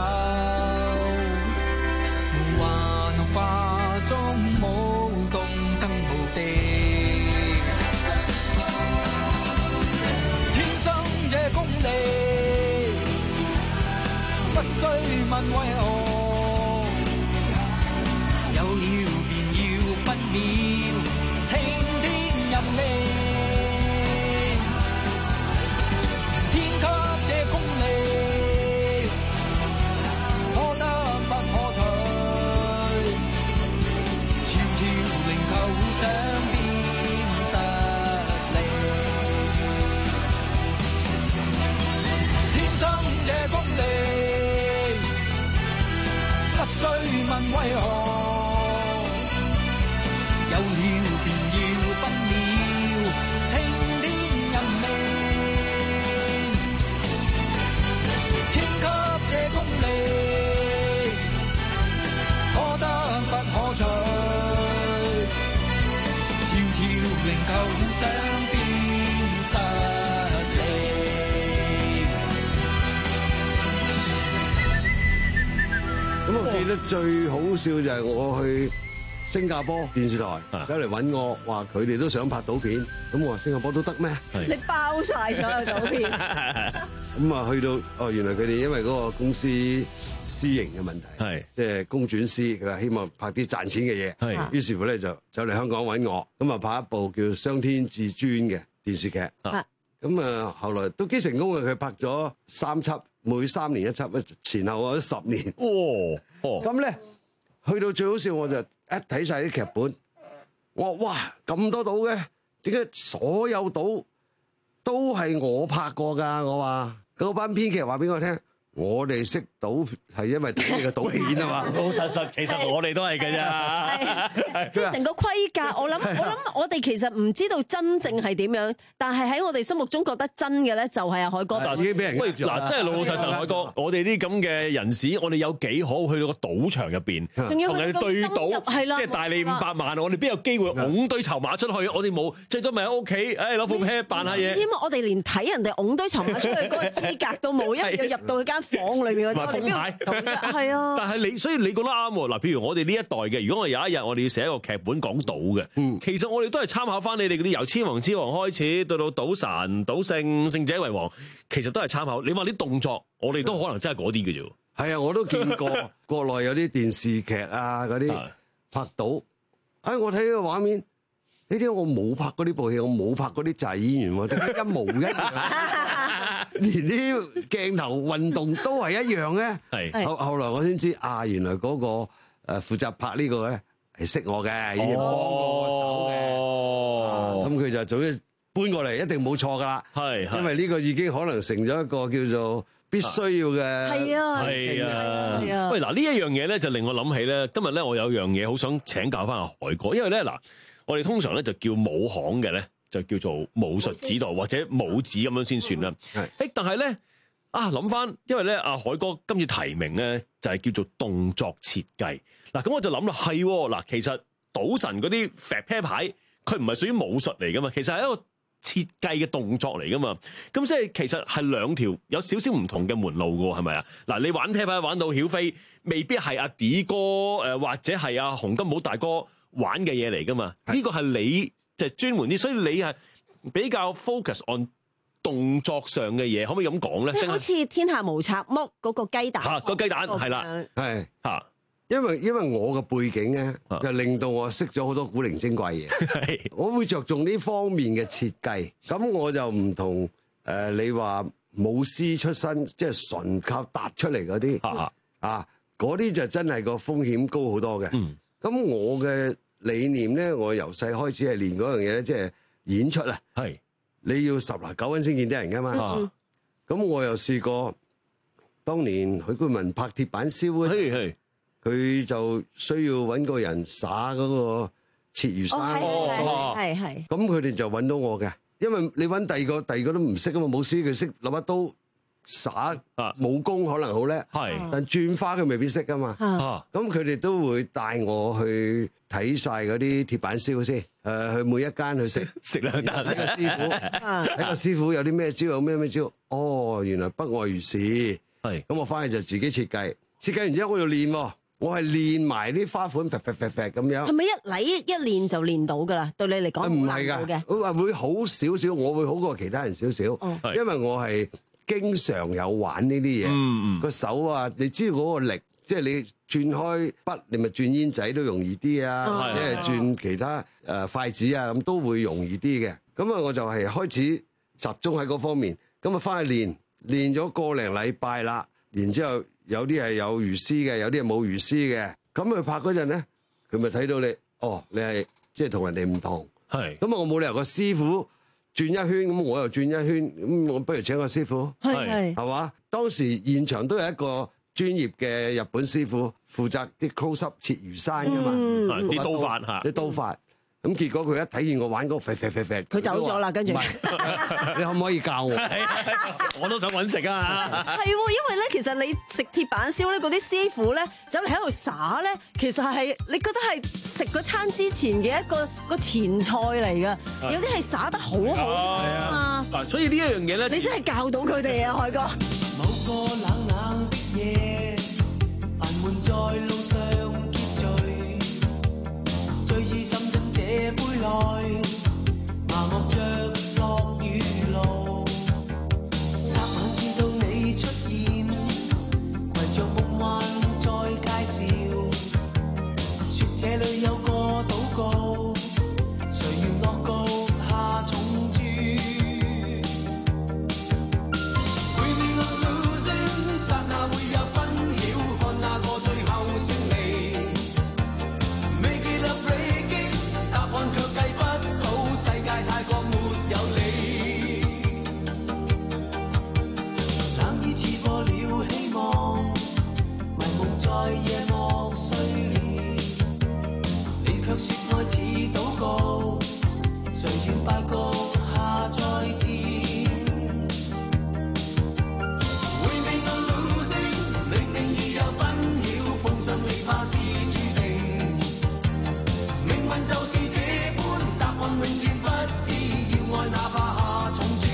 幻化中舞動更無敵。不需問為何，有了便要分秒，聽天任命。天給這功力，可得不可取， 須問為何？有了便要分秒，聽天人命，天給這功利，可得不可取，悄悄令構想變實力。 咁我記得最好笑就係我去新加坡電視台走嚟揾我，話佢哋都想拍賭片，咁我話新加坡都得咩？ 你包晒所有賭片。 咁啊去到哦，原來佢哋因為嗰個公司私營嘅問題，係即係公轉私，佢話希望拍啲賺錢嘅嘢，係於是乎咧就走嚟香港揾我，咁啊拍一部叫《雙天至尊》嘅電視劇，咁啊後來都幾成功嘅，佢拍咗三輯，每三年一輯，前後啊十年。哦，咁咧去到最好笑我就一睇晒啲劇本，我話哇咁多島嘅，點解所有島都係我拍過㗎？我話嗰班編劇話俾我聽，我哋識賭係因為睇你嘅賭片啊嘛。 老實實，其實我哋都係㗎咋。 即係成個規格，我諗我諗我哋其實唔知道真正係點樣，但係喺我哋心目中覺得真嘅咧，就係阿海哥。 已經俾人喂嗱，真係老老實實，海哥，我哋啲咁嘅人士，我哋有幾好去到個賭場入邊， 仲要同人哋對賭，即係大你五百萬，我哋邊有機會拱堆籌碼出去？我哋冇，最多咪喺屋企，誒攞副啤扮下嘢。 因為我哋連睇人哋拱堆籌碼出去嗰個資格都冇，因為要入到去間房裏面嗰啲，我哋邊度賭啫？係啊。但係你，所以你覺得啱喎。嗱，譬如我哋呢一代嘅，如果我有一日我哋要寫一個劇本講賭嘅，嗯、其實我哋都係參考翻你哋嗰啲由千王之王開始，到到賭神、賭聖、勝者為王，其實都係參考。你話啲動作，我哋都可能真係嗰啲嘅啫。 係啊，我都見過國內有啲電視劇啊，嗰啲拍賭。哎，我睇個畫面，呢啲我冇拍過呢部戲，我冇拍過啲就係演員喎，點解一模一樣？連啲鏡頭運動都係一樣嘅。係後後來我先知啊，原來嗰個誒負責拍呢個咧係識我嘅，以前幫過手嘅。咁佢就總之搬過嚟，一定冇錯噶啦。係，因為呢個已經可能成咗一個叫做必須要嘅。係啊， 係啊。喂，嗱呢一樣嘢咧，就令我諗起咧，今日咧我有樣嘢好想請教翻阿海哥，因為咧嗱，我哋通常咧就叫武行嘅咧。就叫做武術指導或者武指咁樣先算啦。誒，但係咧啊，諗翻，因為咧阿海哥今次提名咧就係叫做動作設計。嗱，咁我就諗啦，係嗱，其實賭神嗰啲發啤牌，佢唔係屬於武術嚟噶嘛，其實係一個設計嘅動作嚟噶嘛。咁即係其實係兩條有少少唔同嘅門路噶喎，係咪啊？嗱，你玩啤牌玩到曉飛，未必係阿 D 哥誒或者係阿洪金寶大哥玩嘅嘢嚟噶嘛？呢個係你。就係專門啲，所以你係比較 focus on 動作上嘅嘢，可唔可以咁講咧？ 即係好似天下無賊剝嗰個雞蛋， 嚇個雞蛋係啦， 係嚇，因為因為我嘅背景咧，就令到我識咗好多古靈精怪嘢。我會着重呢方面嘅設計，咁我就唔同誒你話武師出身，即係純靠突出嚟嗰啲啊，嗰啲就真係個風險高好多嘅。咁我嘅理念咧，我由細開始係練嗰樣嘢咧，即係演出啊！係你要十拿九穩先見得人噶嘛？咁、啊、我又試過，當年許冠文拍鐵板燒嗰，佢就需要揾個人耍嗰個切魚生， 係係。 咁佢哋就揾到我嘅，因為你揾第二個，第二個都唔識啊嘛，武師佢識攞把刀。耍武功可能好叻，係，但轉花佢未必識噶嘛。咁佢哋都會帶我去睇晒嗰啲鐵板燒先，誒去每一間去食食兩啖，睇個師傅，睇個師傅有啲咩招，有咩咩招。哦，原來不外如是。係，咁我翻去就自己設計，設計完之後我就練，我係練埋啲花款，揈揈揈揈咁樣。係咪一嚟一練就練到噶啦？對你嚟講唔係㗎，我話會好少少，我會好過其他人少少，因為我係。經常有玩呢啲嘢，個手啊，你知道嗰個力，即係你轉開筆，你咪轉煙仔都容易啲啊，或者係轉其他誒筷子啊，咁都會容易啲嘅。咁啊，我就係開始集中喺嗰方面，咁啊翻去練，練咗個零禮拜啦，然之後有啲係有魚絲嘅，有啲係冇魚絲嘅。咁佢拍嗰陣咧，佢咪睇到你，哦，你係即係同人哋唔同，係。咁啊，我冇理由個師傅。轉一圈咁，我又轉一圈咁，我不如請個師傅，係係，係嘛？當時現場都有一個專業嘅日本師傅負責啲 close up 切魚生㗎嘛， 啲、嗯、刀法嚇， 啲刀法。咁結果佢一睇見我玩嗰個肥肥肥肥， 佢走咗啦，跟住。 你可唔可以教我？ 我都想揾食啊！ 係喎，因為咧，其實你食鐵板燒咧，嗰啲師傅咧走嚟喺度耍咧，其實係你覺得係食嗰餐之前嘅一個一個前菜嚟㗎，有啲係耍得好好啊嘛。 嗱，所以呢一樣嘢咧， 你真係教到佢哋啊，海哥。 某個冷冷的夜，繁悶在路上結聚，最易滲進這杯內，麻木着落雨路，霎眼見到你出現，攜着夢幻再介紹，說這裏有個禱告，誰願樂告下重注。剎那會有分曉，看那個最後勝利。Make it a break it， 答案卻計不到，世界太過沒有理。冷意刺破了希望，迷夢在夜幕碎裂。你卻說愛似禱告，誰願拜告下再戰。未怕是注定，命運就是這般，答案永遠不知，要愛哪怕下重注。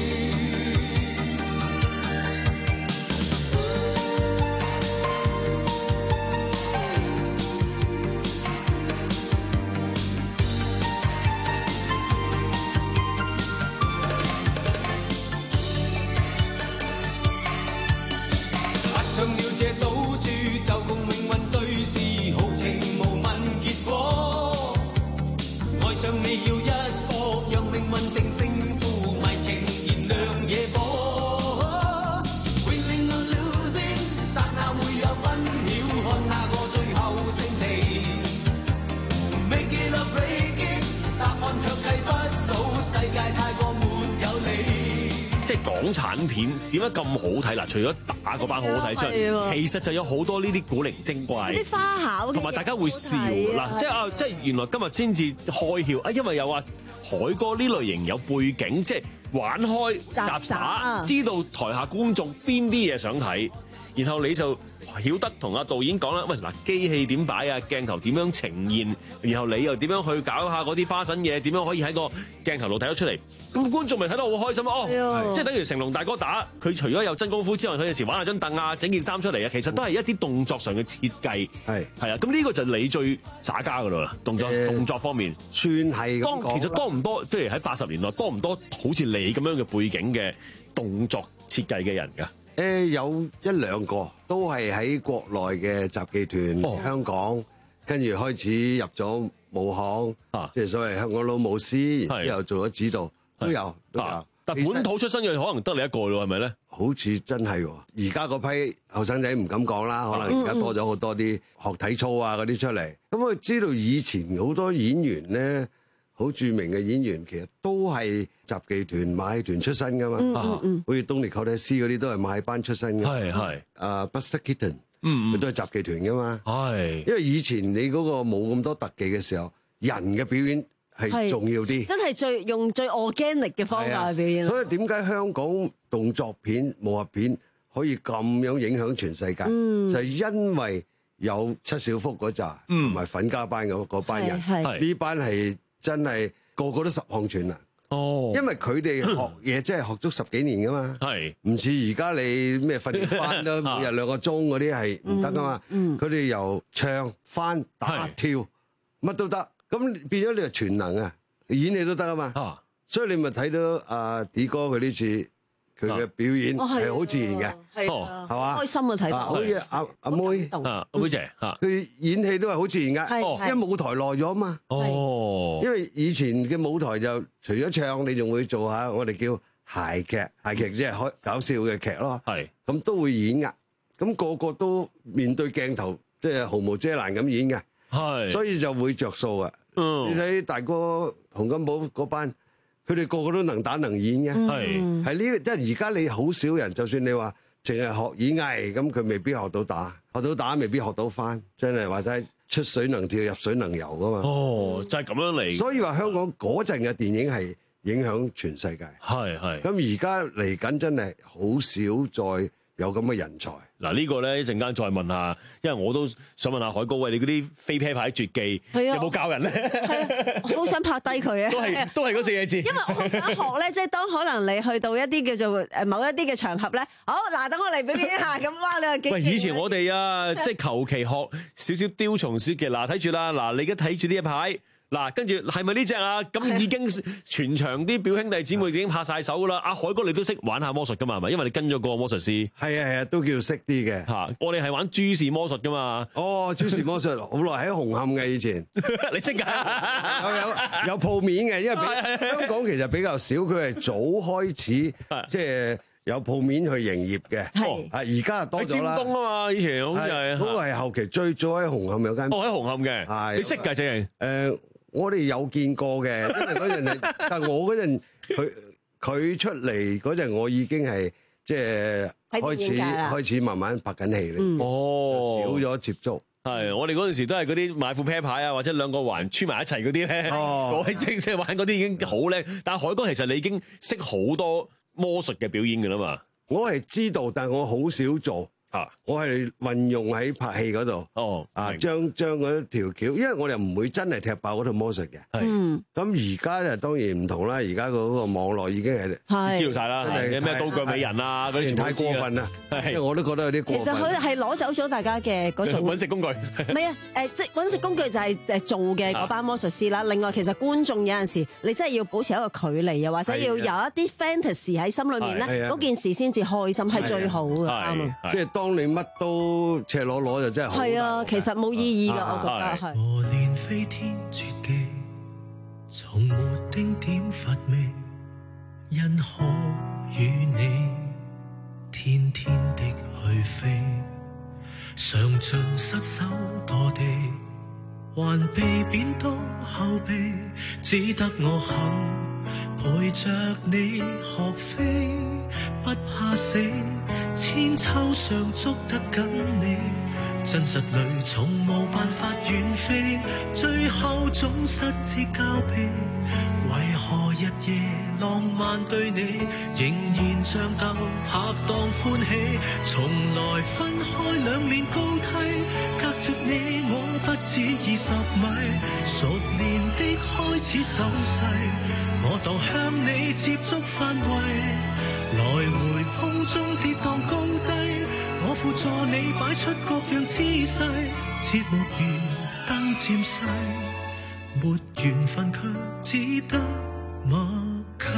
踏上了這賭注，就共命運對視，豪情無問結果。愛上你要一搏，讓命運定勝負，迷情燃亮野火。Winning or losing， 剎那會有分曉，看那個最後勝利。Make it or break it， 答案卻計不到，世界太過沒有理。 即係港產片點解咁好睇嗱？除咗打嗰班好好睇之外，其實就有好多呢啲古靈精怪、 啲花巧， 同埋大家會笑嗱。即係啊，即係原來今日先至開竅啊！因為有啊海哥呢類型有背景，即係玩開雜耍，知道台下觀眾邊啲嘢想睇。然後你就曉得同阿導演講啦，喂嗱，機器點擺啊，鏡頭點樣呈現，然後你又點樣去搞下嗰啲花臣嘢，點樣可以喺個鏡頭度睇得出嚟？咁觀眾咪睇得好開心哦！ 哎、 即係等於成龍大哥打佢，除咗有真功夫之外，佢有時玩下張凳啊，整件衫出嚟啊，其實都係一啲動作上嘅設計。係係啊，咁呢個就你最耍家噶啦，動作、呃、動作方面算係咁講。 其實多唔多？即係喺八十年代多唔多好似你咁樣嘅背景嘅動作設計嘅人㗎？ 誒、呃、有一兩個都係喺國內嘅雜技團、哦、香港，跟住開始入咗武行，啊、即係所謂香港老武師，然之後做咗指導，都有都有。啊、 但本土出身嘅可能得你一個咯，係咪咧？ 好似真係喎，而家嗰批後生仔唔敢講啦，可能而家多咗好多啲學體操啊嗰啲出嚟。咁我知道以前好多演員咧，好著名嘅演員，其實都係雜技團、馬戲團出身噶嘛。好、嗯、似、嗯、東尼寇蒂斯嗰啲都係馬戲班出身嘅。係係。啊、uh, ，Buster Keaton，嗯佢都係雜技團噶嘛。係。因為以前你嗰個冇咁多特技嘅時候，人嘅表演係重要啲。真係最用最 organic 嘅方法去表演。所以點解香港動作片、武俠片可以咁樣影響全世界？嗯、就係因為有七小福嗰扎，同埋粉家班嗰嗰班人，呢班係。真係個個都十項全能哦，因為佢哋學嘢真係學足十幾年噶嘛，係唔似而家你咩訓練班都每日兩個鐘嗰啲係唔得噶嘛，佢哋由唱翻打跳乜都得，咁變咗你係全能啊，演戲都得啊嘛，所以你咪睇到阿 D 哥佢呢次。佢嘅表演係好自然嘅，係嘛？開心啊睇到，好似阿阿妹，阿妹姐，佢演戲都係好自然㗎，因為舞台耐咗啊嘛。哦，因為以前嘅舞台就除咗唱，你仲會做下我哋叫諧劇，諧劇即係開搞笑嘅劇咯。係，咁都會演㗎。咁個個都面對鏡頭，即係毫無遮攔咁演嘅。係，所以就會着數啊。嗯，你睇大哥洪金寶嗰班。佢哋個個都能打能演嘅，係係呢個，即係而家你好少人，就算你話淨係學演藝，咁佢未必學到打，學到打未必學到翻，真係話齋出水能跳，入水能游噶嘛。 哦，就係咁樣嚟。 所以話香港嗰陣嘅電影係影響全世界。 係係。 咁而家嚟緊真係好少再有咁嘅人才。 嗱呢個咧一陣間再問下，因為我都想問下海哥，喂，你嗰啲飛啤牌絕技有冇教人咧？ 係啊，好想拍低佢啊！ 都係都係嗰四個字。因為我好想學咧，即係當可能你去到一啲叫做誒某一啲嘅場合咧，好嗱，等我嚟表演一下咁哇！你話幾？ 喂，以前我哋啊，即係求其學少少雕蟲小技，嗱睇住啦，嗱你而家睇住呢一牌。嗱，跟住係咪呢隻啊？咁已經全場啲表兄弟姊妹已經拍晒手噶啦。阿海哥你都識玩下魔術噶嘛？係咪？因為你跟咗個魔術師。 係啊係啊，都叫識啲嘅。 嚇，我哋係玩諸事魔術噶嘛。 哦，諸事魔術好耐喺紅磡嘅以前。 你識㗎？ 有有有鋪面嘅，因為香港其實比較少，佢係早開始即係有鋪面去營業嘅。係啊，而家多咗啦。 喺尖東啊嘛，以前好似係。 嗰個係後期最早喺紅磡有間。 哦，喺紅磡嘅。係。你識㗎，正型？誒。 我哋有見過嘅，因為嗰陣係，但係我嗰陣佢佢出嚟嗰陣，我已經係即係開始開始慢慢拍緊戲咧。哦，少咗接觸。 係，我哋嗰陣時都係嗰啲買副啤牌啊，或者兩個環穿埋一齊嗰啲咧。哦，我即係玩嗰啲已經好叻。但係海哥其實你已經識好多魔術嘅表演㗎啦嘛。 我係知道，但係我好少做。啊！我係運用喺拍戲嗰度，哦，啊，將將嗰條橋，因為我哋唔會真係踢爆嗰套魔術嘅，係，咁而家就當然唔同啦，而家嗰個網絡已經係知道晒啦，有咩刀腳美人啊嗰啲， 太過分啦，因為我都覺得有啲過分。 其實佢係攞走咗大家嘅嗰種揾食工具， 唔係啊，誒，即係揾食工具就係誒做嘅嗰班魔術師啦。另外，其實觀眾有陣時你真係要保持一個距離，又或者要有一啲 fantasy 喺心裏面咧，嗰件事先至開心係最好嘅，啱啊， 即係當你乜都赤裸裸就真係好。 係啊，其實冇意義㗎，我覺得係。 何年飛天絕技，從沒丁點乏味，因可與你天天的去飛，嘗盡失手墮地，還被貶到後備，只得我肯陪着你學飛，不怕死，千秋上捉得緊你，真實裏從無辦法遠飛，最後總失之交臂，為何日夜浪漫對你仍然像鬥拍檔歡喜，從來分開兩面高梯，隔着你我不止二十米，熟練的開始手勢，我當向你接觸範圍，來回空中跌宕高低，我輔助你擺出各樣姿勢，節目如燈漸細，沒緣分卻只得默契。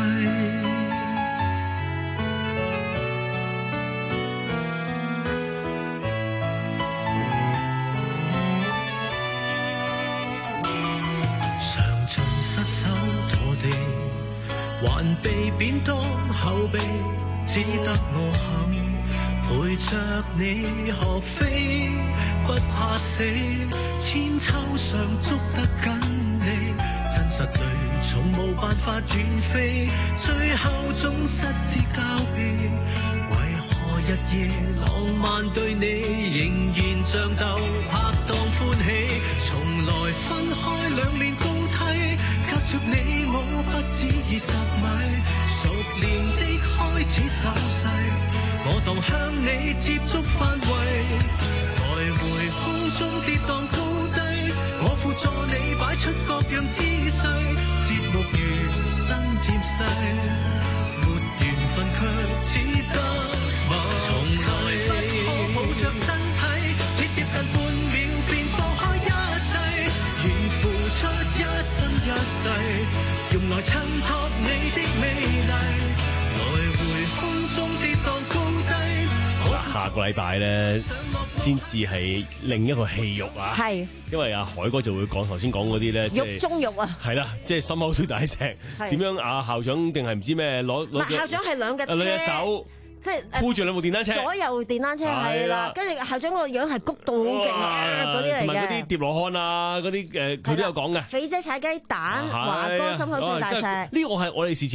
嘗盡失手墮地，還被貶當後備，只得我肯陪着你學飛，不怕死，千秋上捉得緊你，真實裏從無辦法遠飛，最後總失之交臂，為何日夜浪漫對你仍然像鬥拍檔歡喜，從來分開兩面高梯，隔着你我不止二十米，熟練的開始手勢，我當向你接觸範圍，來回空中跌宕高低，我輔助你擺出各樣姿勢，節目如燈漸細，沒緣分卻只得默契。從來不可抱着身體，只接近半秒便放開一切，願付出一生一世，用來襯托你的美麗，來回空中跌宕高低。 下個禮拜咧，先至係另一個戲肉啊！ 係， 因為阿海哥就會講頭先講嗰啲咧， 肉中肉啊！ 係啦，即係心口碎大石，點樣啊？校長定係唔知咩攞攞？ 校長係兩隻車， 兩隻手。 即係箍住兩部電單車， 左右電單車係啦，跟住校長個樣係谷到好勁啊嗰啲嚟嘅， 同埋嗰啲疊羅漢啊嗰啲誒，佢都有講嘅。 肥姐踩雞蛋，華哥心口碎大石， 呢個係我哋事前係唔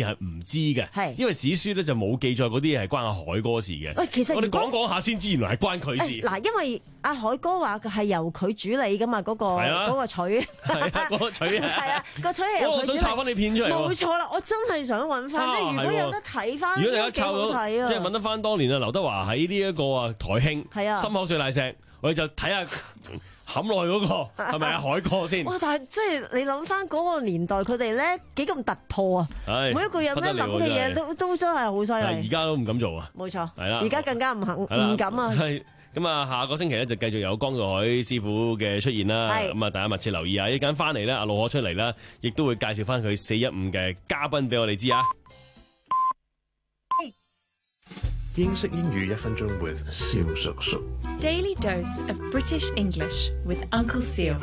知嘅，因為史書咧就冇記載嗰啲係關阿海哥事嘅。 喂，其實我哋講講下先知，原來係關佢事。 嗱，因為阿海哥話係由佢主理噶嘛，嗰、嗰個嗰、嗰個取係啊，嗰、嗰個取啊， 係啊，個取係由佢主理。 我想抄翻你片出嚟。冇錯啦，我真係想揾翻、啊，即係如果有得睇翻， 如果大家抄到， 即係揾得翻當年啊劉德華喺呢一個啊台慶，係啊，心口碎大石，我哋就睇下。冚落去嗰個係咪阿海哥先？哇！但係即係你諗翻嗰個年代，佢哋咧幾咁突破啊！每一個人咧諗嘅嘢都都真係好犀利。而家都唔敢做啊！ 冇錯， 係啦， 而家更加唔肯唔敢啊！ 係咁啊，下個星期咧就繼續有江道海師傅嘅出現啦。咁啊，大家密切留意啊！一陣翻嚟咧，阿路可出嚟啦，亦都會介紹翻佢四一五嘅嘉賓俾我哋知啊！ 英式英語一分鐘 with 蕭叔叔。 Daily dose of British English with Uncle Seal.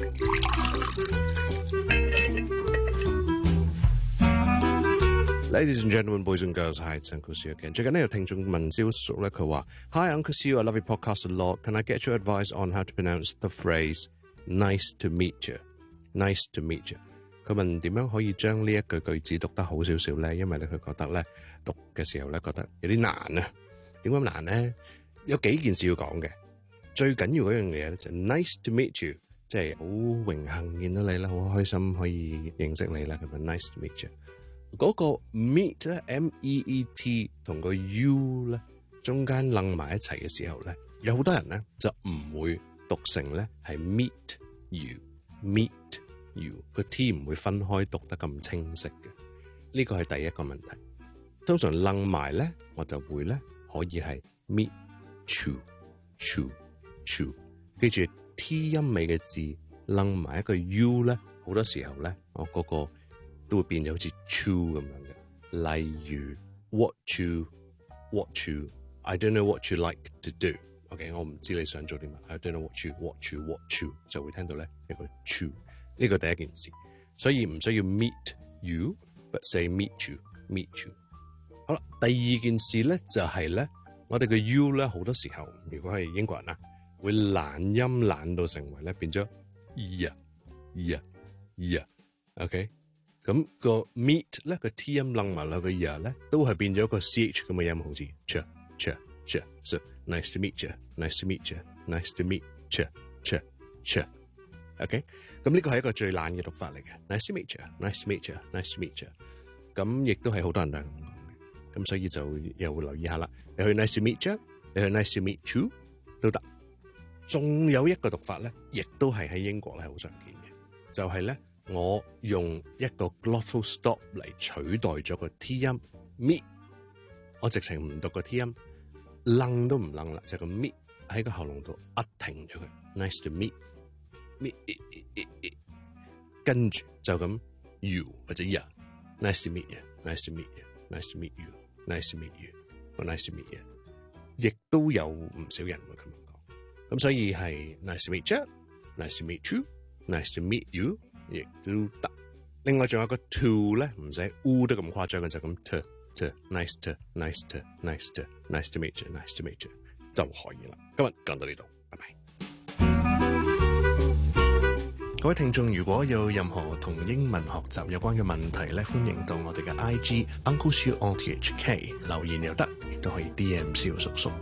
Ladies and gentlemen, boys and girls, hi, it's Uncle Seal again. 最近呢有聽眾問蕭叔叔咧，佢話 Hi Uncle Seal, I love your podcast a lot. Can I get your advice on how to pronounce the phrase nice to meet you? Nice to meet you. 佢問點樣可以將呢一句句子讀得好少少咧？因為咧佢覺得咧讀嘅時候咧覺得有啲難啊。點解難咧？有幾件事要講嘅。最緊要嗰樣嘢咧就係 nice to meet you， 即係好榮幸見到你啦，好開心可以認識你啦。咁樣 nice to meet you。嗰個 meet 咧 M E E T 同個 U 咧中間楞埋一齊嘅時候咧，有好多人咧就唔會讀成咧係 meet you，meet you 個 T 唔會分開讀得咁清晰嘅。呢個係第一個問題。通常楞埋咧，我就會咧可以係 meet you，you，you。記住 T 音尾嘅字楞埋一個 U 咧，好多時候咧我嗰個都會變咗好似 chew 咁樣嘅。例如 what you，what you，I don't know what you like to do。OK， 我唔知你想做啲乜。I don't know what you，what you，what you， 就會聽到咧一個 chew。呢個第一件事，所以唔需要 meet you，but say meet you，meet you。好啦，第二件事咧就係、是、咧，我哋嘅 U 咧好多時候，如果係英國人啊，會懶音懶到成為咧變咗 ear，ear，ear。OK， 咁個 meet 咧個 T 音楞埋落個 ear 咧，都係變咗個 ch 咁嘅音，好似 ch ch ch。So nice to meet you，nice to meet you，nice to meet ch ch ch。OK， 咁呢個係一個最懶嘅讀法嚟嘅。Nice to meet you，nice to meet you，nice to meet you。咁亦都係好多人都係咁講嘅。咁所以就又會留意下啦。你去 nice to meet you， 你去 nice to meet you 都得。仲有一個讀法咧，亦都係喺英國咧好常見嘅，就係、是、咧我用一個 glottal stop 嚟取代咗個 T 音 meet， 我直情唔讀個 T 音，愣都唔愣啦，就個 meet 喺個喉嚨度一停咗佢。Nice to meet，meet， 跟住就咁 you 或者 ya。Nice to meet you，nice to meet you，nice to meet you，nice to meet you，nice to meet you， 亦都有唔少人會咁樣講，咁所以係 nice to meet you，nice to meet you，nice to meet you， 亦都得。另外仲有個 to 咧，唔使 u 得咁誇張嘅，就咁 to to，nice to，nice to，nice to，nice to meet you，nice to meet you 就可以啦。今日講到呢度，拜拜。各位聽眾，如果有任何同英文學習有關嘅問題咧，歡迎到我哋嘅 I G Uncle Siu O T H K 留言又得，亦都可以 D M 蕭叔叔。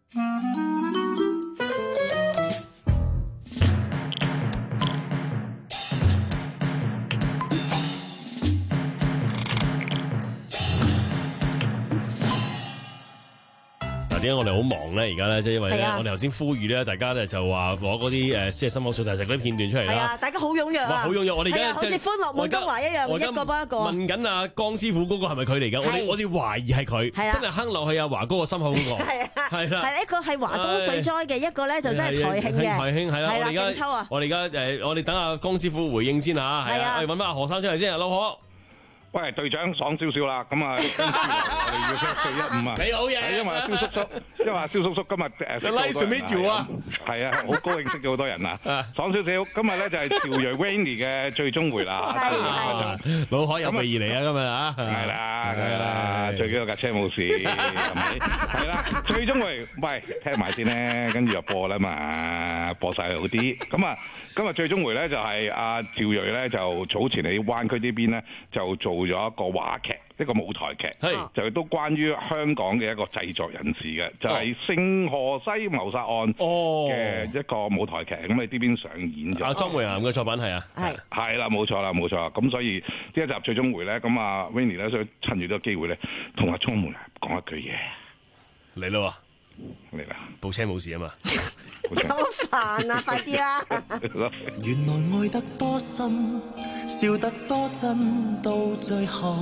點解我哋好忙咧？而家咧，即係因為咧，我哋頭先呼籲咧，大家咧就話攞嗰啲誒，即係心口碎大石嗰啲片段出嚟啦。係啊， 大家好踴躍啊！ 好踴躍！我哋而家好似歡樂滿東華一樣，一個幫一個。問緊阿江師傅嗰個係咪佢嚟㗎？我哋我哋懷疑係佢，真係哼落去阿華哥個心口嗰個。係啊，係啦。係一個係華東水災嘅，一個咧就真係台慶嘅。台慶係啦，我哋而家我哋而家誒，我哋等阿江師傅回應先嚇。係啊，我哋揾翻阿何生出嚟先啊，老何。 喂，隊長爽少少啦，咁啊，跟住我哋要出四一五啊！ 你好嘢， 係因為阿蕭叔叔，因為阿蕭叔叔今日誒識好多人啊，係啊，好高興識咗好多人啊，爽少少。今日咧就係趙睿 Rainy 嘅最終回啦， 老海有備而嚟啊，今日啊， 係啦，係啦，最緊要架車冇事，係咪？係啦，最終回，喂，聽埋先咧，跟住就播啦嘛，播晒好啲。咁啊，今日最終回咧就係阿趙睿咧就早前喺灣區呢邊咧就做咗一個話劇，一個舞台劇，就係都關於香港嘅一個製作人士嘅，就係、是《聖荷西謀殺案》嘅一個舞台劇，咁喺呢邊上演咗。阿莊梅岩嘅作品係啊， 係係啦，冇錯啦，冇錯。咁所以呢一集最終回咧，咁啊 Winnie 咧，所以趁住呢個機會咧，同阿莊梅岩講一句嘢嚟咯。 嚟啦！ 部車冇事啊嘛， 好煩啊！快啲啦！ 原來愛得多深，笑得多真，到最後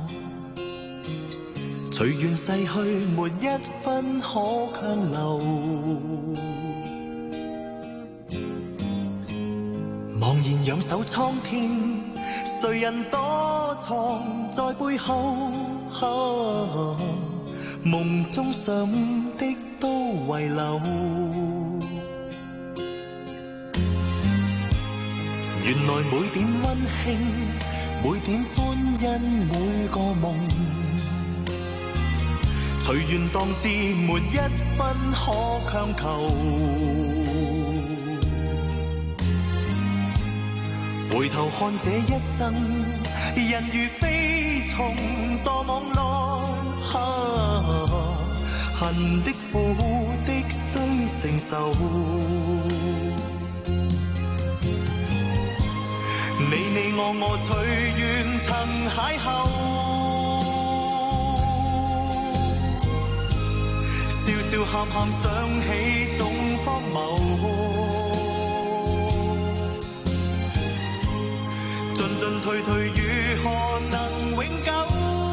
隨緣逝去，沒一分可強留。茫然仰首蒼天，誰人躲藏在背後？啊夢中想的都遺留，原來每點溫馨，每點歡欣，每個夢，隨緣當至，沒一分可強求。回頭看這一生，人如飛蟲墮網內。啊、恨的苦的須承受，你你我我隨緣曾邂逅，笑笑喊喊想起總荒謬，進進退退如何能永久？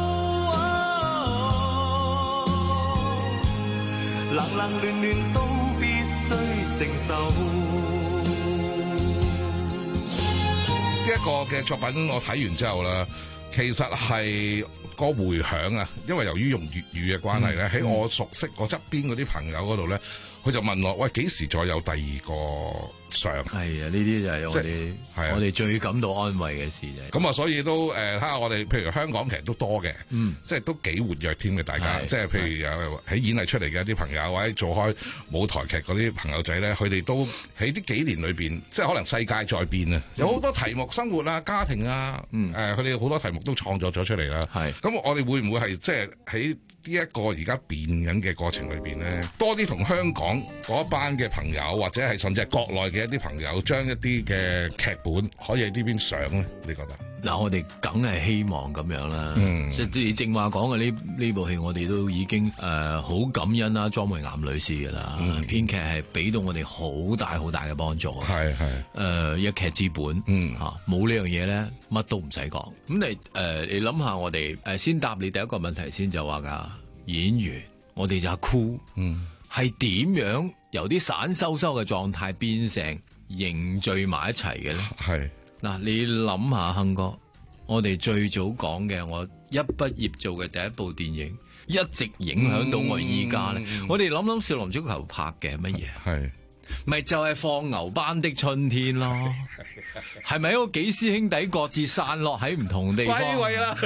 冷冷暖暖都必須承受。 呢一個嘅作品我睇完之後啦，其實係個迴響啊，因為由於用粵語嘅關係咧，喺、嗯、我熟悉我側邊嗰啲朋友嗰度咧，佢就問我：喂，幾時再有第二個上？ 係啊，呢啲就係我哋、啊、我哋最感到安慰嘅事啫。 咁啊，所以都誒睇下我哋，譬如香港其實都多嘅，嗯，即係都幾活躍添嘅，大家即係譬如有喺演藝出嚟嘅一啲朋友，或者做開舞台劇嗰啲朋友仔咧，佢哋都喺呢幾年裏邊，即係可能世界在變啊，有好多題目，生活啊、家庭啊，誒佢哋好多題目都創作咗出嚟啦。係咁，我哋會唔會係即係喺呢一個而家變緊嘅過程裏邊咧，多啲同香港嗰一班嘅朋友，或者係甚至係國內嘅一啲朋友，將一啲嘅劇本可以喺呢邊上咧？你覺得？ 嗱，我哋梗係希望咁樣啦。嗯，即係你正話講嘅呢呢部戲，我哋都已經誒好、呃、感恩啦，莊梅岩女士㗎啦。嗯、編劇係俾到我哋好大好大嘅幫助。係係誒一劇之本。嗯嚇，冇呢樣嘢咧，乜都唔使講。咁你誒、呃，你諗下我哋誒先答你第一個問題先，就話㗎演員，我哋就係酷。嗯，係點樣由啲散修修嘅狀態變成凝聚埋一齊嘅咧？係。嗱，你諗下，亨哥，我哋最早講嘅，我一畢業做嘅第一部電影，一直影響到我依家咧。嗯、我哋諗諗少林足球拍嘅乜嘢？係咪就係放牛班的春天咯？係咪一個幾師兄弟各自散落喺唔同地方？歸位啦！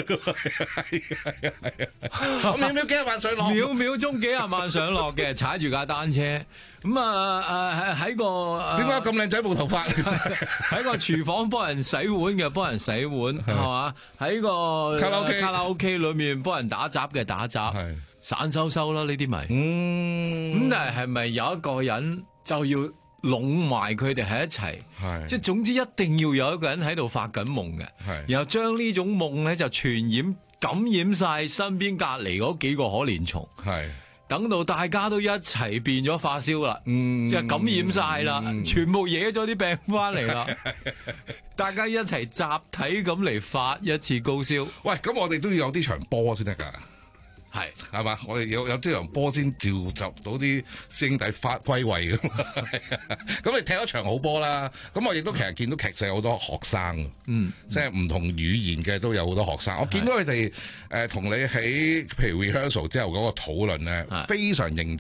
我秒秒幾廿萬上落，秒秒鐘幾廿萬上落嘅，踩住架單車咁啊！誒喺個點解咁靚仔冇頭髮？喺個廚房幫人洗碗嘅，幫人洗碗係嘛？喺個卡拉 OK 卡拉 OK 裏面幫人打雜嘅打雜，散收收啦呢啲咪？嗯，咁但係係咪有一個人就要攏埋佢哋喺一齊？係即係總之一定要有一個人喺度發緊夢嘅，係然後將呢種夢咧就傳染感染晒身邊隔離嗰幾個可憐蟲，係。等到大家都一齊變咗發燒啦，嗯，即係感染晒啦，嗯、全部惹咗啲病翻嚟啦，大家一齊集體咁嚟發一次高燒。喂，咁我哋都要有啲場波先得㗎。係係嘛，我哋有有啲場波先召集到啲師兄弟發歸位㗎嘛。咁你踢一場好波啦。咁我亦都其實見到劇社有好多學生，嗯，即係唔同語言嘅都有好多學生。我見到佢哋誒同你喺譬如 rehearsal 之後嗰個討論咧，非常認真。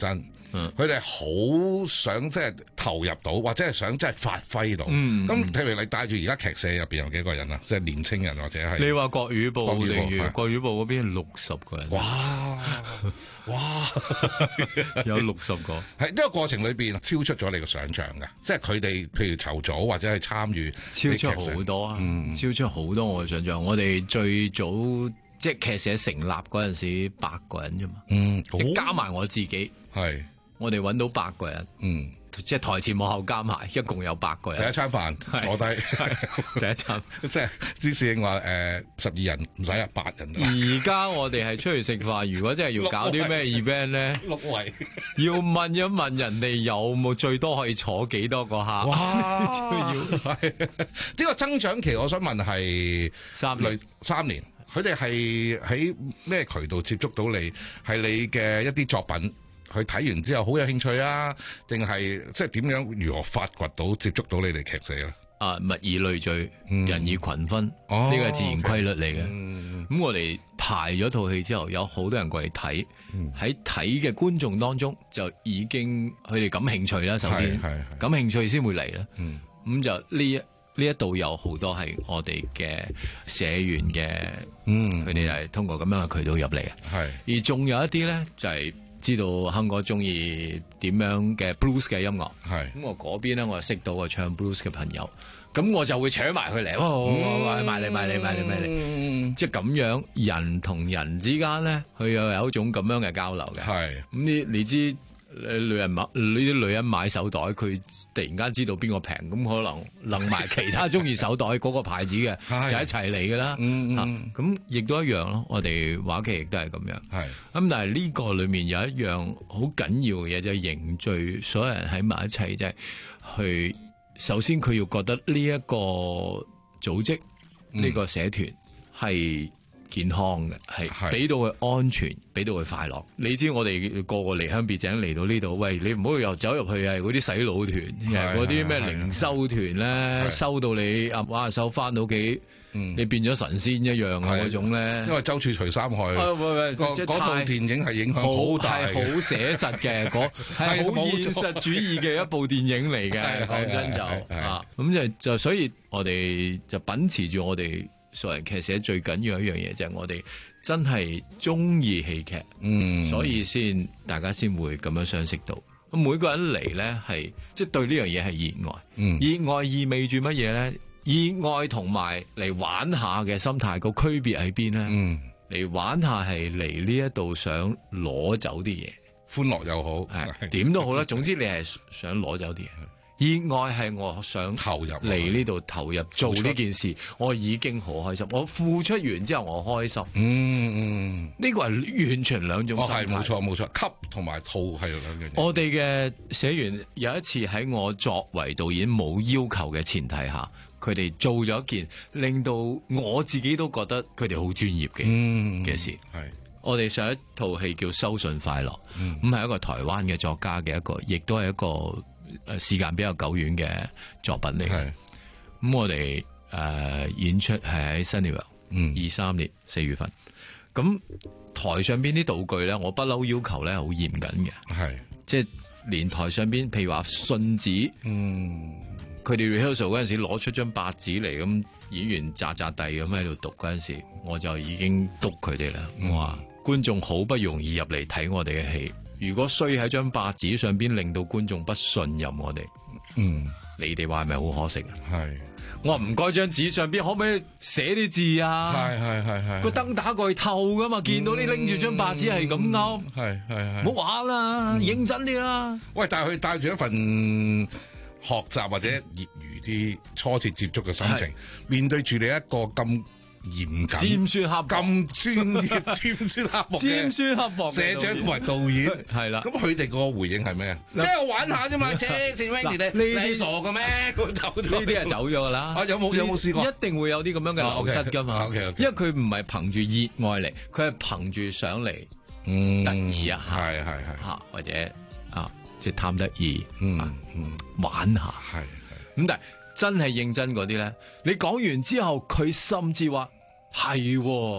佢哋好想即係投入到，或者係想即係發揮到。咁、嗯、譬如你帶住而家劇社入邊有幾個人啊？即係年青人或者係你話國語部定粵國語部嗰邊六十個人？ 哇哇， 有六十個。 喺呢個過程裏邊超出咗你嘅想象嘅，即係佢哋譬如籌組或者係參與， 超出好多啊！嗯、超出好多我嘅想象。我哋最早即係劇社成立嗰陣時，八個人啫嘛。嗯，加埋我自己係。 我哋揾到八個人，嗯，即係台前幕後加埋，一共有八個人。 第一餐飯坐低， 第一餐即係芝士兄話誒十二人唔使啊，八人。 而家我哋係出去食飯，如果真係要搞啲咩 event 咧， 六位要問一問人哋有冇最多可以坐幾多個客。 哇！要係呢個增長期，我想問係三年， 三年。佢哋係喺咩渠道接觸到你？係你嘅一啲作品。佢睇完之後好有興趣啊？定係即係點樣如何發掘到接觸到你哋劇社咧？ 啊，物以類聚，嗯、人以群分，呢個係自然規律嚟嘅。咁、嗯嗯、我哋排咗套戲之後，有好多人過嚟睇，喺睇嘅觀眾當中就已經佢哋感興趣啦。首先，感興趣先會嚟啦。咁、嗯、就呢一呢一度有好多係我哋嘅社員嘅，佢哋係通過咁樣嘅渠道入嚟嘅。係，而仲有一啲咧就係、是。知道亨哥中意點樣嘅 blues 嘅音樂，係咁我嗰邊咧，我就識到個唱 blues 嘅朋友，咁我就會請埋佢嚟，哦，買嚟買嚟買嚟買嚟，即係咁樣人同人之間咧，佢又有一種咁樣嘅交流嘅，係咁你你知。女人買呢啲女人買手袋，佢突然間知道邊個平，咁可能諗埋其他中意手袋嗰個牌子嘅就一齊嚟噶啦。咁亦都一樣咯。我哋話劇亦都係咁樣。係咁，但係呢個裏面有一樣好緊要嘅嘢，就係凝聚所有人喺埋一齊，即係去首先佢要覺得呢一個組織呢、呢個社團係健康嘅，係俾到佢安全，俾到佢快樂。你知我哋個個離鄉別井嚟到呢度，喂，你唔好又走入去係嗰啲洗腦團，嗰啲咩靈修團咧，收到你啊哇手翻到屋企，你變咗神仙一樣啊嗰種咧。因為周處除三害，嗰套電影係影響好大， 係好寫實嘅，嗰係好現實主義嘅一部電影嚟嘅。講真就啊，咁就就所以我哋就秉持住我哋。所謂劇社最緊要一樣嘢就係我哋真係中意戲劇，嗯，所以先大家先會咁樣相識到。咁每個人嚟咧係即係對呢樣嘢係熱愛，嗯，熱愛意味住乜嘢咧？熱愛同埋嚟玩下嘅心態個區別喺邊咧？嗯，嚟玩下係嚟呢一度想攞走啲嘢， 歡樂又好， 係點都好啦。總之你係想攞走啲嘢。熱愛係我想投入嚟呢度投入做呢件事，我已經好開心。我付出完之後，我開心。嗯嗯，呢個係完全兩種心態。 係冇錯冇錯，吸同埋套係兩樣嘢。 我哋嘅社員有一次喺我作為導演冇要求嘅前提下，佢哋做咗一件令到我自己都覺得佢哋好專業嘅嘅事。係我哋上一套戲叫《收信快樂》，咁係一個台灣嘅作家嘅一個，亦都係一個。誒，時間比較久遠嘅作品嚟嘅，咁我哋誒、呃、演出係喺 Sunnyvale，二三年四月份，咁台上邊啲道具咧，我不嬲要求咧好嚴謹嘅，係即係連台上邊，譬如話信紙，嗯，佢哋 rehearsal 嗰陣時攞出張白紙嚟，咁演員扎扎地咁喺度讀嗰陣時，我就已經督佢哋啦，我話、嗯、觀眾好不容易入嚟睇我哋嘅戲。如果衰喺張白紙上邊，令到觀眾不信任我哋，嗯，你哋話係咪好可惜啊？係，我話唔該，張紙上邊可唔可以寫啲字啊？係係係係，個燈打過去透噶嘛，見到你拎住張白紙係咁勾，係係係，唔好玩啦，認真啲啦。喂， 但係佢帶住一份學習或者業餘啲初次接觸嘅心情，面對住你一個咁嚴謹、 尖酸刻薄、 咁專業、尖酸刻薄、 尖酸刻薄社長同埋導演， 係啦。 咁佢哋個回應係咩啊？即係我玩下啫嘛，切，謝 Wendy 你你傻嘅咩？佢走咗， 呢啲係走咗噶啦。 啊，有冇有冇試過？ 一定會有啲咁樣嘅流失噶嘛。因為佢唔係憑住熱愛嚟，佢係憑住上嚟得意一下，係係係嚇，或者啊，即係貪得意，嗯嗯，玩下，係係。咁但係。真係認真嗰啲咧，你講完之後，佢甚至話係，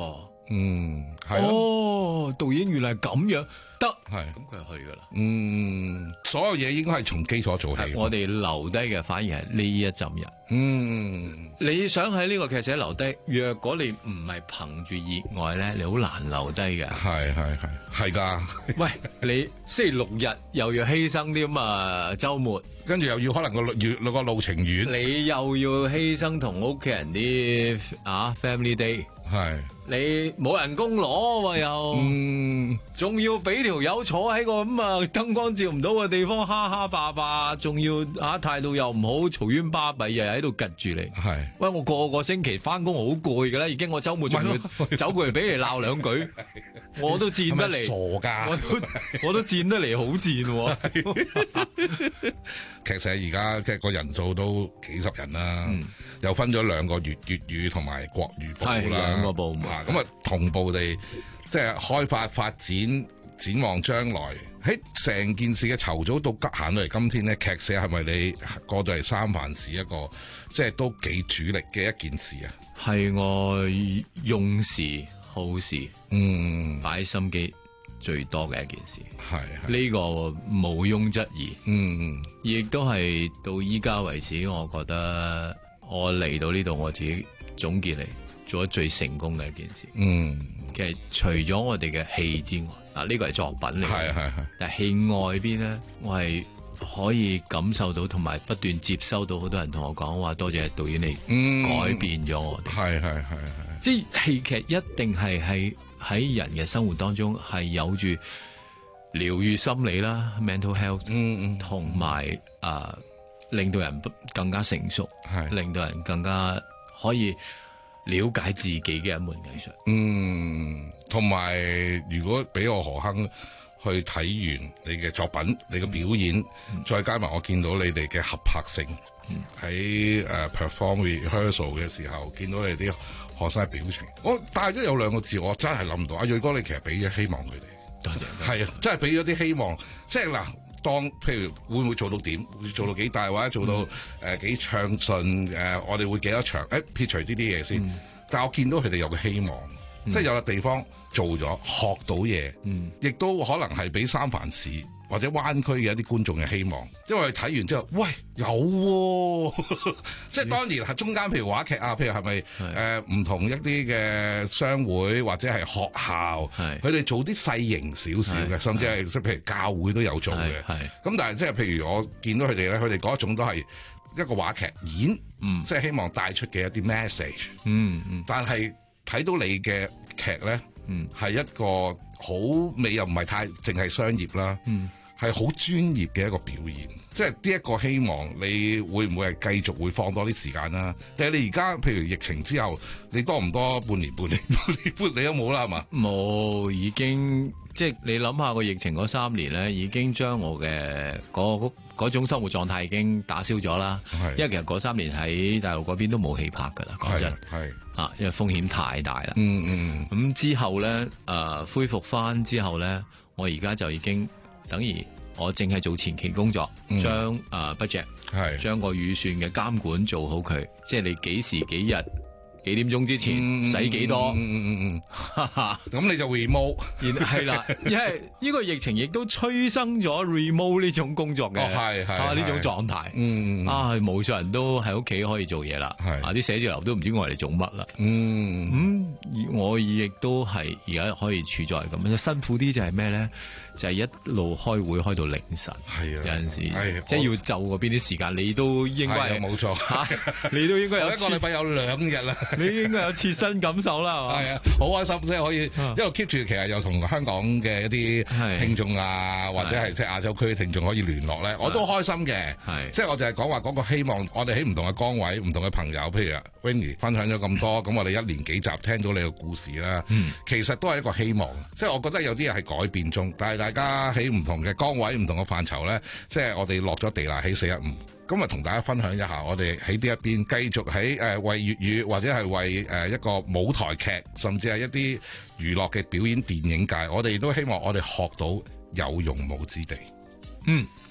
嗯，係哦，導演原來係咁樣。得係， 咁佢就去噶啦。 嗯，所有嘢應該係從基礎做起。 我哋留低嘅反而係呢一陣人。 嗯， 你想喺呢個劇社留低，若果你唔係憑住熱愛咧，你好難留低嘅。 係係係係㗎。 喂，你星期六日又要犧牲啲咁啊週末， 跟住又要可能個路個路程遠， 你又要犧牲同屋企人啲啊 family day。 係你冇人工攞喎又，嗯，仲要俾條友坐喺個咁啊燈光照唔到嘅地方，哈哈霸霸，仲要啊態度又唔好，嘈冤巴閉，日日喺度趌住你。 係，喂， 我個個星期翻工好攰㗎啦，已經我週末仲要走過嚟俾你鬧兩句，我都賤得嚟， 傻㗎， 我都我都賤得嚟好賤喎。 劇社而家即係個人數都幾十人啦，嗯、又分咗兩個粵粵語同埋國語部啦， 兩個部門， 咁啊同步地即係開發發展展望將來。喺成件事嘅籌組到急行到嚟今天咧，劇社係咪你過到嚟三藩市一個即係都幾主力嘅一件事啊？ 係我用時耗時， 嗯， 擺心機最多嘅一件事， 係呢個毋庸置疑， 嗯， 亦都係到依家為止，我覺得我嚟到呢度，我自己總結嚟做咗最成功嘅一件事。 嗯， 其實除咗我哋嘅戲之外，嗱呢個係作品嚟， 係係係， 但係戲外邊咧，我係可以感受到，同埋不斷接收到好多人同我講話，多謝導演你改變咗我哋， 係係係係， 即係戲劇一定係係。喺人嘅生活當中係有住療癒心理啦 mental health， 嗯嗯， 同埋啊令到人更加成熟， 係令到人更加可以了解自己嘅一門藝術。 嗯，同埋如果俾我何亨去睇完你嘅作品，你嘅表演，嗯、再加埋我見到你哋嘅合拍性，喺誒、嗯 uh, perform rehearsal 嘅時候，見到你啲學生嘅表情，我帶咗有兩個字，我真係諗唔到。阿銳哥，你其實俾咗希望佢哋， 多謝。 係啊，真係俾咗啲希望。即係嗱，當譬如會唔會做到點？會做到幾大，或者做到誒、嗯呃、幾暢順？誒、呃，我哋會幾多場？誒、欸，撇除呢啲嘢先。嗯、但係我見到佢哋有個希望，嗯、即係有個地方做咗，學到嘢，亦、嗯、都可能係俾三藩市或者灣區嘅一啲觀眾嘅希望，因為睇完之後，喂有、啊，即係當然係中間，譬如話劇啊，譬如係咪誒唔同一啲嘅商會或者係學校，佢哋做啲細型少少嘅，甚至係即係譬如教會都有做嘅。咁但係即係譬如我見到佢哋咧，佢哋嗰一種都係一個話劇演，嗯、即係希望帶出嘅一啲 message。 嗯嗯， 但係睇到你嘅劇咧，嗯，係一個好美又唔係太淨係商業啦。嗯。係好專業嘅一個表現，即係呢一個希望，你會唔會係繼續會放多啲時間啦？定係你而家譬如疫情之後，你多唔多半年半年半年半你都冇啦係嘛？ 冇，已經即係你諗下個疫情嗰三年咧，已經將我嘅嗰嗰種生活狀態已經打消咗啦。因為其實嗰三年喺大陸嗰邊都冇戲拍㗎啦，講真係啊，因為風險太大啦。 嗯嗯。咁之後咧，誒、呃、恢復翻之後咧，我而家就已經。等於我淨係做前期工作， 嗯、 將啊 budget 係將個預算嘅監管做好佢，即係你幾時幾日幾點鐘之前使幾多， 嗯嗯嗯嗯，咁你就 remote， 係啦，因為呢個疫情亦都催生咗 remote 呢種工作嘅， 係係啊呢種狀態， 嗯啊無數人都喺屋企可以做嘢啦，係啊啲寫字樓都唔知我哋做乜啦， 嗯， 咁我亦都係而家可以處在咁，辛苦啲就係咩咧？就係一路開會開到凌晨， 係啊， 有陣時即係要就嗰邊啲時間，你都應該係冇錯嚇， 你都應該有一個禮拜有兩日啦， 你應該有切身感受啦，係嘛？ 係啊，好開心即係可以一路 keep 住，其實又同香港嘅一啲聽眾啊，或者係即係亞洲區嘅聽眾可以聯絡咧，我都開心嘅。係，即係我就係講話嗰個希望，我哋喺唔同嘅崗位、唔同嘅朋友，譬如 Winnie 分享咗咁多，咁我哋一連幾集聽到你嘅故事啦，其實都係一個希望。即係我覺得有啲嘢係改變中，但係大家喺唔同嘅崗位、唔同嘅範疇咧，即係我哋落咗地啦，喺四一五，今日同大家分享一下，我哋喺呢一邊繼續喺誒、呃、為粵語或者係為誒、呃、一個舞台劇，甚至係一啲娛樂嘅表演電影界，我哋都希望我哋學到有用武之地。 嗯，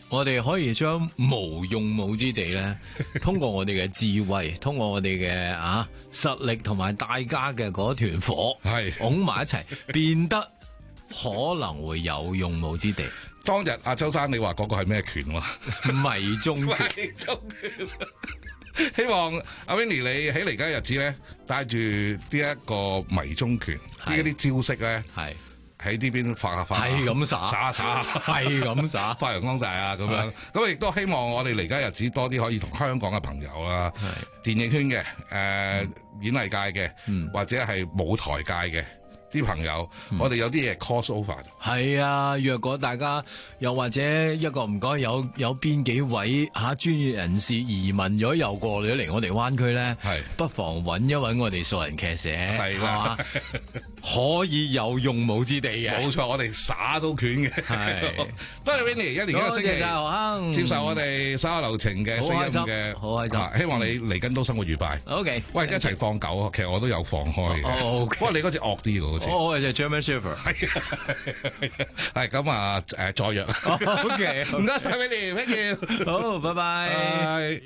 我哋可以將無用武之地咧，通過我哋嘅智慧，通過我哋嘅啊實力同埋大家嘅嗰團火，係拱埋一齊，變得可能會有用武之地。 當日阿周生你話嗰個係咩拳喎？ 迷中拳。 迷中拳。希望阿 Winnie 你喺嚟緊日子咧，帶住呢一個迷中拳，呢一啲招式咧，係。喺呢邊發下發， 係咁耍， 耍下耍，係咁耍，發揚光大啊！咁樣，咁亦都希望我哋嚟緊日子多啲可以同香港嘅朋友啦，電影圈嘅、誒、呃、演藝界嘅，嗯、或者係舞台界嘅啲朋友，嗯、我哋有啲嘢 cross over。 係啊，若果大家又或者一個唔該有有邊幾位嚇、啊、專業人士移民咗又過咗嚟我哋灣區咧，係不妨揾一揾我哋素人劇社，係嘛？可以有用武之地嘅， 冇錯，我哋耍到拳嘅。係，多謝 Winnie 一年一個星期接受我哋稍後流程嘅聲音嘅，好開心。希望你嚟緊都生活愉快。OK，喂，一齊放狗，其實我都有放開嘅。OK，不過你嗰隻惡啲嘅好似。 我係隻 German Shepherd。 係咁啊，誒，再約。OK，唔該晒 Winnie，thank you。 好，拜拜。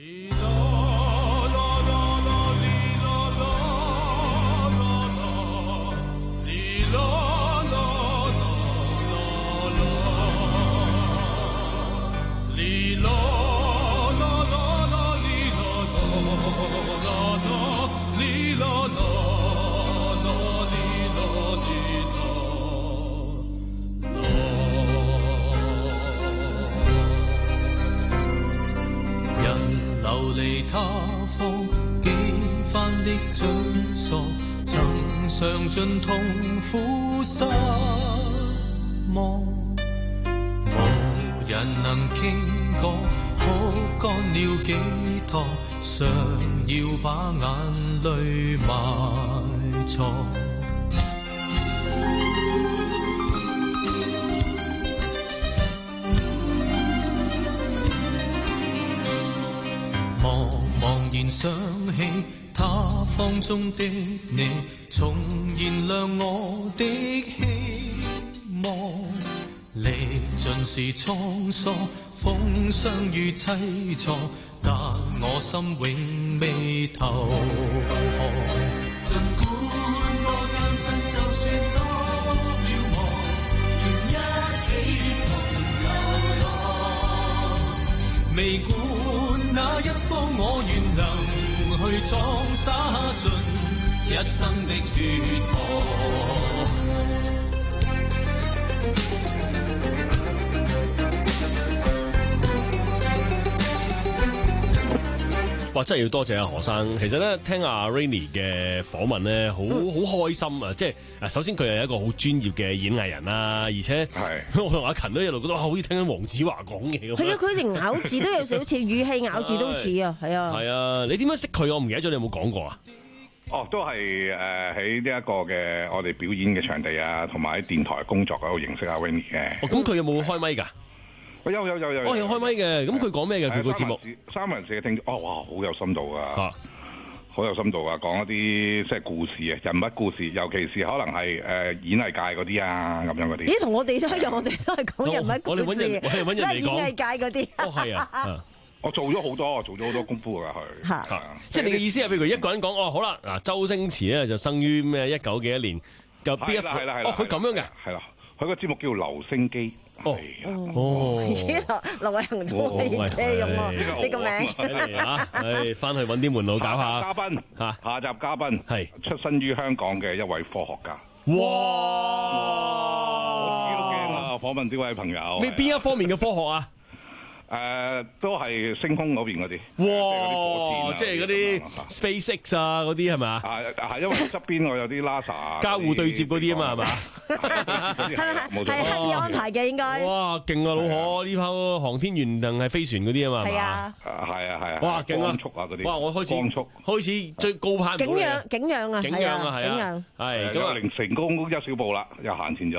流離他方幾番的追索，曾嘗盡痛苦失望，無人能傾講，哭乾了幾托，常要把眼淚埋藏。茫然想起他方中的你，重燃亮我的希望。歷盡是滄桑，風霜與凄楚，但我心永未投降。儘管我單身，就算多渺茫，願一起同流浪。未管哪一方，我願能去闖，灑盡一生的血汗。 哇！真係要多謝阿何生。其實咧，聽阿 Rainy 嘅訪問咧，好好開心啊！即係啊，首先佢係一個好專業嘅演藝人啦，而且我同阿勤都一路覺得好似聽緊黃子華講嘢咁。係啊， 佢連咬字都有少少似，語氣咬字都似啊，係啊。 係啊，你點樣識佢？我唔記得咗，你有冇講過啊？ 哦，都係誒喺呢一個嘅我哋表演嘅場地啊，同埋喺電台工作嗰度認識阿 Rainy 嘅。 哦，咁佢有冇開咪㗎？ 有有有有， 哦有開咪嘅，咁佢講咩嘅？佢個節目三文士嘅聽眾，哦哇，好有深度啊，好有深度啊，講一啲即係故事啊，人物故事，尤其是可能係誒演藝界嗰啲啊，咁樣嗰啲。 咦，同我哋都一樣，我哋都係講人物故事， 我哋揾人，我哋揾人嚟講演藝界嗰啲。 哦，係啊， 我做咗好多，做咗好多功夫㗎佢。 係，即係你嘅意思係，譬如一個人講，哦好啦，嗱，周星馳咧就生於咩一九幾一年，就邊一副？ 係啦係啦， 哦佢咁樣嘅， 係啦，佢個節目叫《留聲機》。 哦哦， 咦，劉偉恒都可以借用喎呢個名啊！誒，翻去揾啲門路搞下。 嘉賓嚇，下集嘉賓係出身於香港嘅一位科學家。 哇！ 我自己都驚啊！訪問呢位朋友。 你邊一方面嘅科學啊？ 誒，都係星空嗰邊嗰啲。 哇！即係嗰啲 SpaceX 啊，嗰啲係咪啊？ 係係，因為側邊我有啲 NASA 交互對接嗰啲啊嘛，係嘛？ 係係刻意安排嘅應該。 哇！勁啊，老何呢鋪航天員定係飛船嗰啲啊嘛？ 係啊。 係啊係啊。 哇！勁啊！ 光速啊嗰啲。 哇！我開始開始最高攀。 景仰景仰啊！ 景仰啊係啊。係咁啊， 成功一小步啦，又行前咗。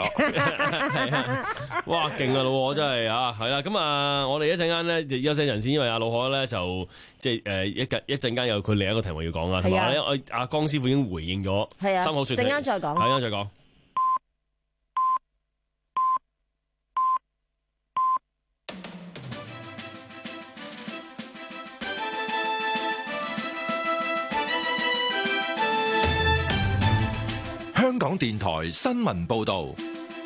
哇！勁啊，老何真係啊，係啦。咁啊，我哋一陣間咧休息陣先，因為阿老何咧就即係誒一陣一陣間有佢另一個題目要講啦。同埋咧，我阿江師傅已經回應咗。 係啊。 三口說。陣間再講。 陣間再講。 港電台新聞報導。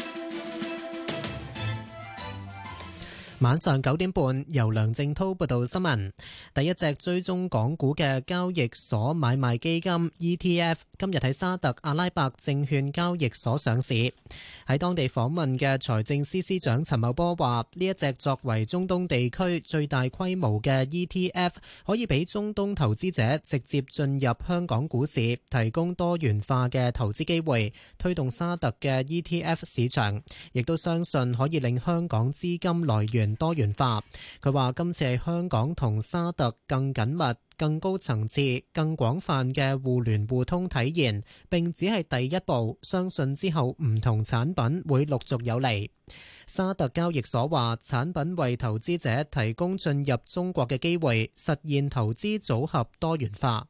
晚上九點半，由梁正滔報道新聞。第一隻追蹤港股嘅交易所買賣基金 E T F 今日喺沙特阿拉伯證券交易所上市。喺當地訪問嘅財政司司長陳茂波話：呢一隻作為中東地區最大規模嘅 E T F， 可以俾中東投資者直接進入香港股市，提供多元化嘅投資機會，推動沙特嘅 E T F 市場，亦都相信可以令香港資金來源多元化。佢話今次係香港同沙特更緊密、更高層次、更廣泛嘅互聯互通體現，並只係第一步，相信之後唔同產品會陸續有嚟。沙特交易所話，產品為投資者提供進入中國嘅機會，實現投資組合多元化。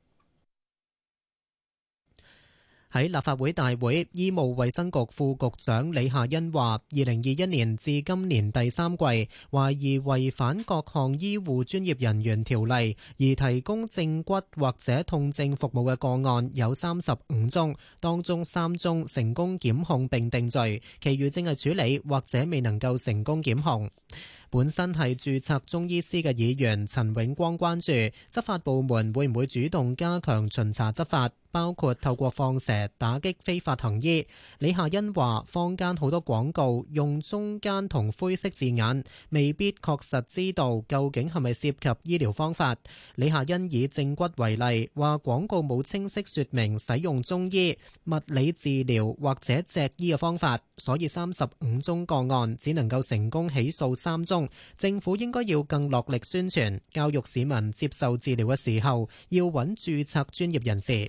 喺立法會大會，醫務衛生局副局長李夏茵話：二零二一年至今年第三季，懷疑違反各項醫護專業人員條例而提供正骨或者痛症服務嘅個案有三十五宗，當中三宗成功檢控並定罪，其餘正係處理或者未能夠成功檢控。本身係註冊中醫師嘅議員陳永光關注執法部門會唔會主動加強巡查執法，包括透過放蛇打擊非法行醫。李夏茵話：坊間好多廣告用中間同灰色字眼，未必確實知道究竟係咪涉及醫療方法。李夏茵以正骨為例，話廣告冇清晰說明使用中醫、物理治療或者脊醫嘅方法，所以三十五宗個案只能夠成功起訴三宗。政府應該要更落力宣傳，教育市民接受治療嘅時候要揾註冊專業人士。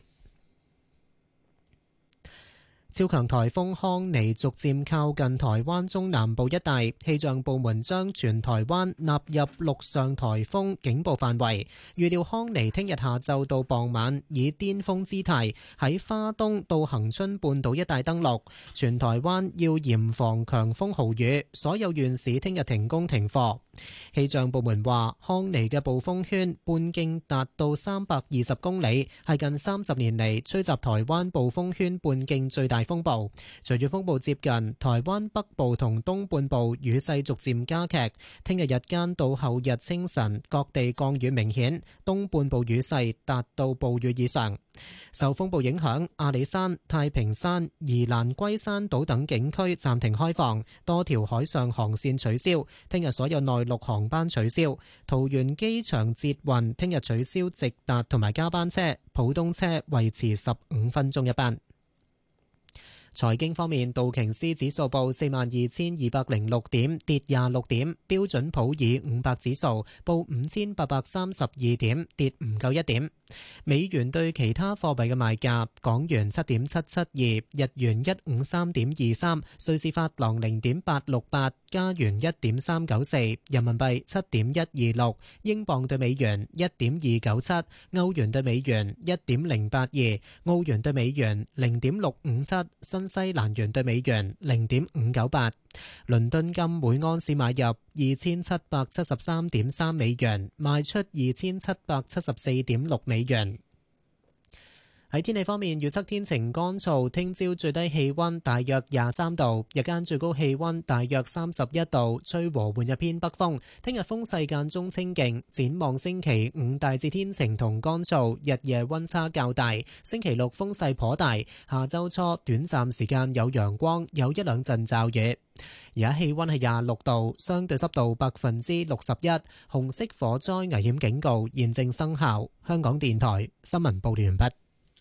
超強颱風康妮逐漸靠近台灣中南部一帶，氣象部門將全台灣納入陸上颱風警報範圍。預料康妮聽日下晝到傍晚以巔峰姿態喺花東到恆春半島一帶登陸，全台灣要嚴防強風豪雨，所有縣市聽日停工停課。氣象部門話，康妮嘅暴風圈半徑達到三百二十公里，係近三十年嚟吹襲台灣暴風圈半徑最大風暴。隨住風暴接近，台灣北部同東半部雨勢逐漸加劇。聽日日間到後日清晨，各地降雨明顯，東半部雨勢達到暴雨以上。受風暴影響，阿里山、太平山、宜蘭龜山島等景區暫停開放，多條海上航線取消。聽日所有內陸航班取消。桃園機場捷運聽日取消直達同埋加班車，普通車維持十五分鐘一班。財經方面，道瓊斯指數報四萬二千二百零六點，跌廿六點；標準普爾五百指數報五千八百三十二點，跌唔夠一點。美元對其他貨幣嘅賣價：港元七點七七二，日元一五三點二三，瑞士法郎零點八六八，加元一點三九四，人民幣七點一二六，英鎊對美元一點二九七，歐元對美元一點零八二，澳元對美元零點六五七，新西蘭元對美元零點五九八。倫敦金每安士買入二千七百七十三點三美元，賣出二千七百七十四點六美元。喺天氣方面，預測天晴乾燥，聽朝最低氣溫大約廿三度，日間最高氣溫大約三十一度，吹和緩一偏北風。聽日風勢間中清勁，展望星期五大致天晴同乾燥，日夜溫差較大。星期六風勢頗大，下周初短暫時間有陽光，有一兩陣驟雨。而家氣溫係廿六度，相對濕度百分之六十一，紅色火災危險警告現正生效。香港電台新聞報道完畢。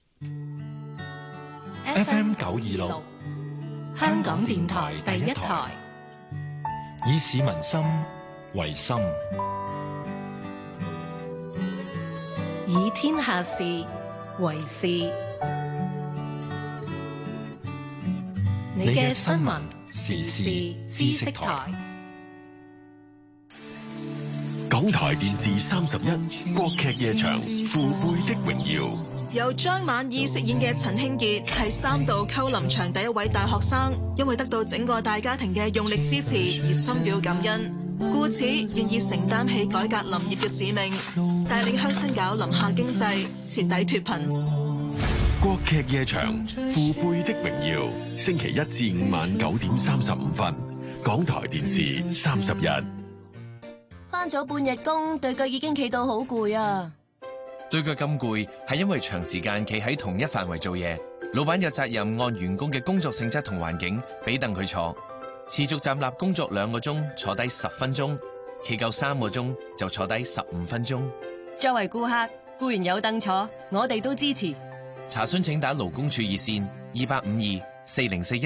F M 九二六， 香港電台第一台， 以市民心為心， 以天下事為事。你嘅新聞時事知識台， 港台電視三十一國劇夜場《父輩的榮耀》。 由張晚意飾演嘅陳興傑係三度溝林場第一位大學生，因為得到整個大家庭嘅用力支持而深表感恩，故此願意承擔起改革林業嘅使命，帶領鄉紳搞林下經濟，徹底脫貧。 國劇夜場《父輩的榮耀》，星期一至五晚九點三十五分，港台電視三十一。 返咗半日工，對腳已經企到好攰啊！ 對腳咁攰，係因為長時間企喺同一範圍做嘢。老闆有責任按員工嘅工作性質同環境，俾凳佢坐。持續站立工作兩個鐘，坐低十分鐘；企夠三個鐘，就坐低十五分鐘。 作為顧客，固然有凳坐，我哋都支持。 查詢請打勞工處熱線二八五二四零四一。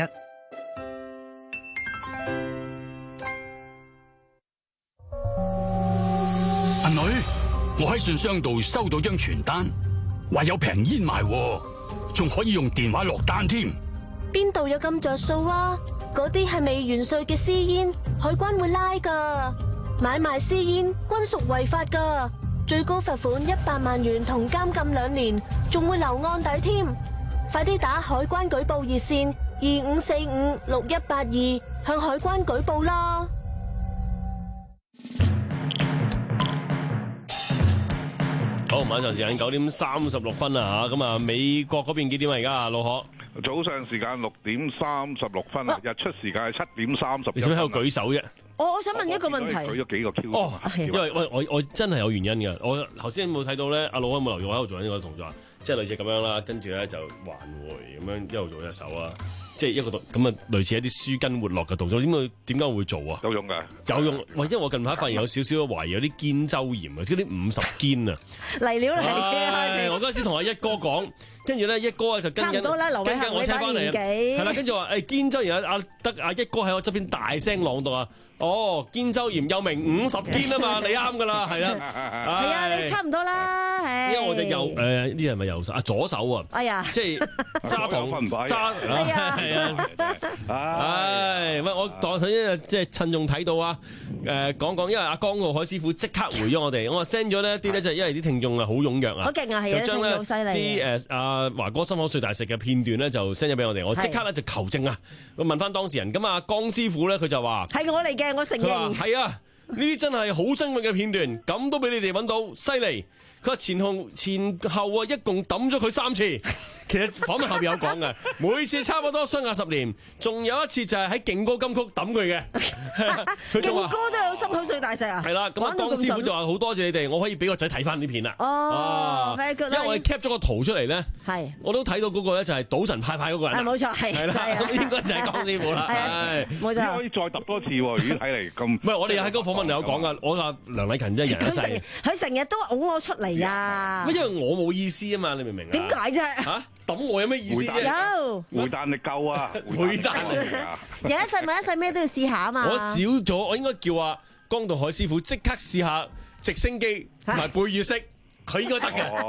阿女，我喺信箱度收到張傳單，話有平煙賣，仲可以用電話落單添。 邊度有咁着數啊？嗰啲係未完稅嘅私煙，海關會拉噶。買賣私煙均屬違法噶，最高罰款一百萬元同監禁兩年，仲會留案底添。快啲打海關舉報熱線二五四五六一八二向海關舉報啦。 好，晚上時間九點三十六分啊吓，咁啊美國嗰邊幾點啊而家？老何， 早上時間六點三十六分啊，日出時間係七點三十。 你做咩喺度舉手啫？ 我我想問一個問題。 舉咗幾個 Q？ 哦，因為喂我我真係有原因嘅。我頭先冇睇到咧，阿老有冇留意我喺度做緊呢個動作？即係類似咁樣啦，跟住咧就環回咁樣一路做一隻手啊，即係一個動咁啊，類似一啲舒筋活絡嘅動作。點解點解會做啊？ 有用㗎， 有用。喂，因為我近排發現有少少懷疑有啲肩周炎啊，即係啲五十肩啊。 嚟料嚟嘅。我嗰陣時同阿一哥講，跟住咧一哥就跟緊跟緊我車翻嚟，係啦，跟住話誒肩周炎阿得阿一哥喺我側邊大聲朗讀啊！哦，肩周炎又名五十肩啊嘛，你啱噶啦，係啦， 係啊，你差唔多啦， 因為我隻右誒呢係咪右手啊左手啊， 哎呀， 即係揸糖揸，係啊，唉，喂，我當首先即係趁仲睇到啊，誒講講，因為阿江浩海師傅即刻回咗我哋，我話 send 咗呢啲咧，就係因為啲聽眾啊好踴躍啊， 好勁啊，係啊，聽眾好犀利， 啲誒阿華哥心口碎大石嘅片段咧就 send 咗俾我哋，我即刻咧就求證啊，我問翻當事人，咁啊江師傅咧佢就話係我嚟嘅。我承認係啊，呢啲真係好珍貴嘅片段，咁都俾你哋揾到，犀利！佢話前後前後啊，一共抌咗佢三次。其實訪問後邊有講嘅，每次差不多相隔十年，仲有一次就係喺勁歌金曲抌佢嘅。 勁歌都有心口碎大石啊！ 係啦，咁啊江師傅就話好多謝你哋，我可以俾個仔睇翻呢片啦。 哦，因為我哋 cap 咗個圖出嚟咧，係我都睇到嗰個咧就係賭神派派嗰個人。 冇錯，係係啦，咁應該就係江師傅啦。係冇錯， 可以再揼多次喎。如果睇嚟咁，唔係我哋喺嗰個訪問有講噶，我話梁禮勤真係人一世， 佢成日都拱我出嚟啊！ 因為我冇意思啊嘛，你明唔明啊？ 點解啫？ 嚇抌我有咩意思啫？ 有回彈力夠啊！ 回彈力有一世咪一世，咩都要試下啊嘛！ 我少咗，我應該叫阿江道海師傅即刻試下直升機同埋背月式，佢應該得嘅。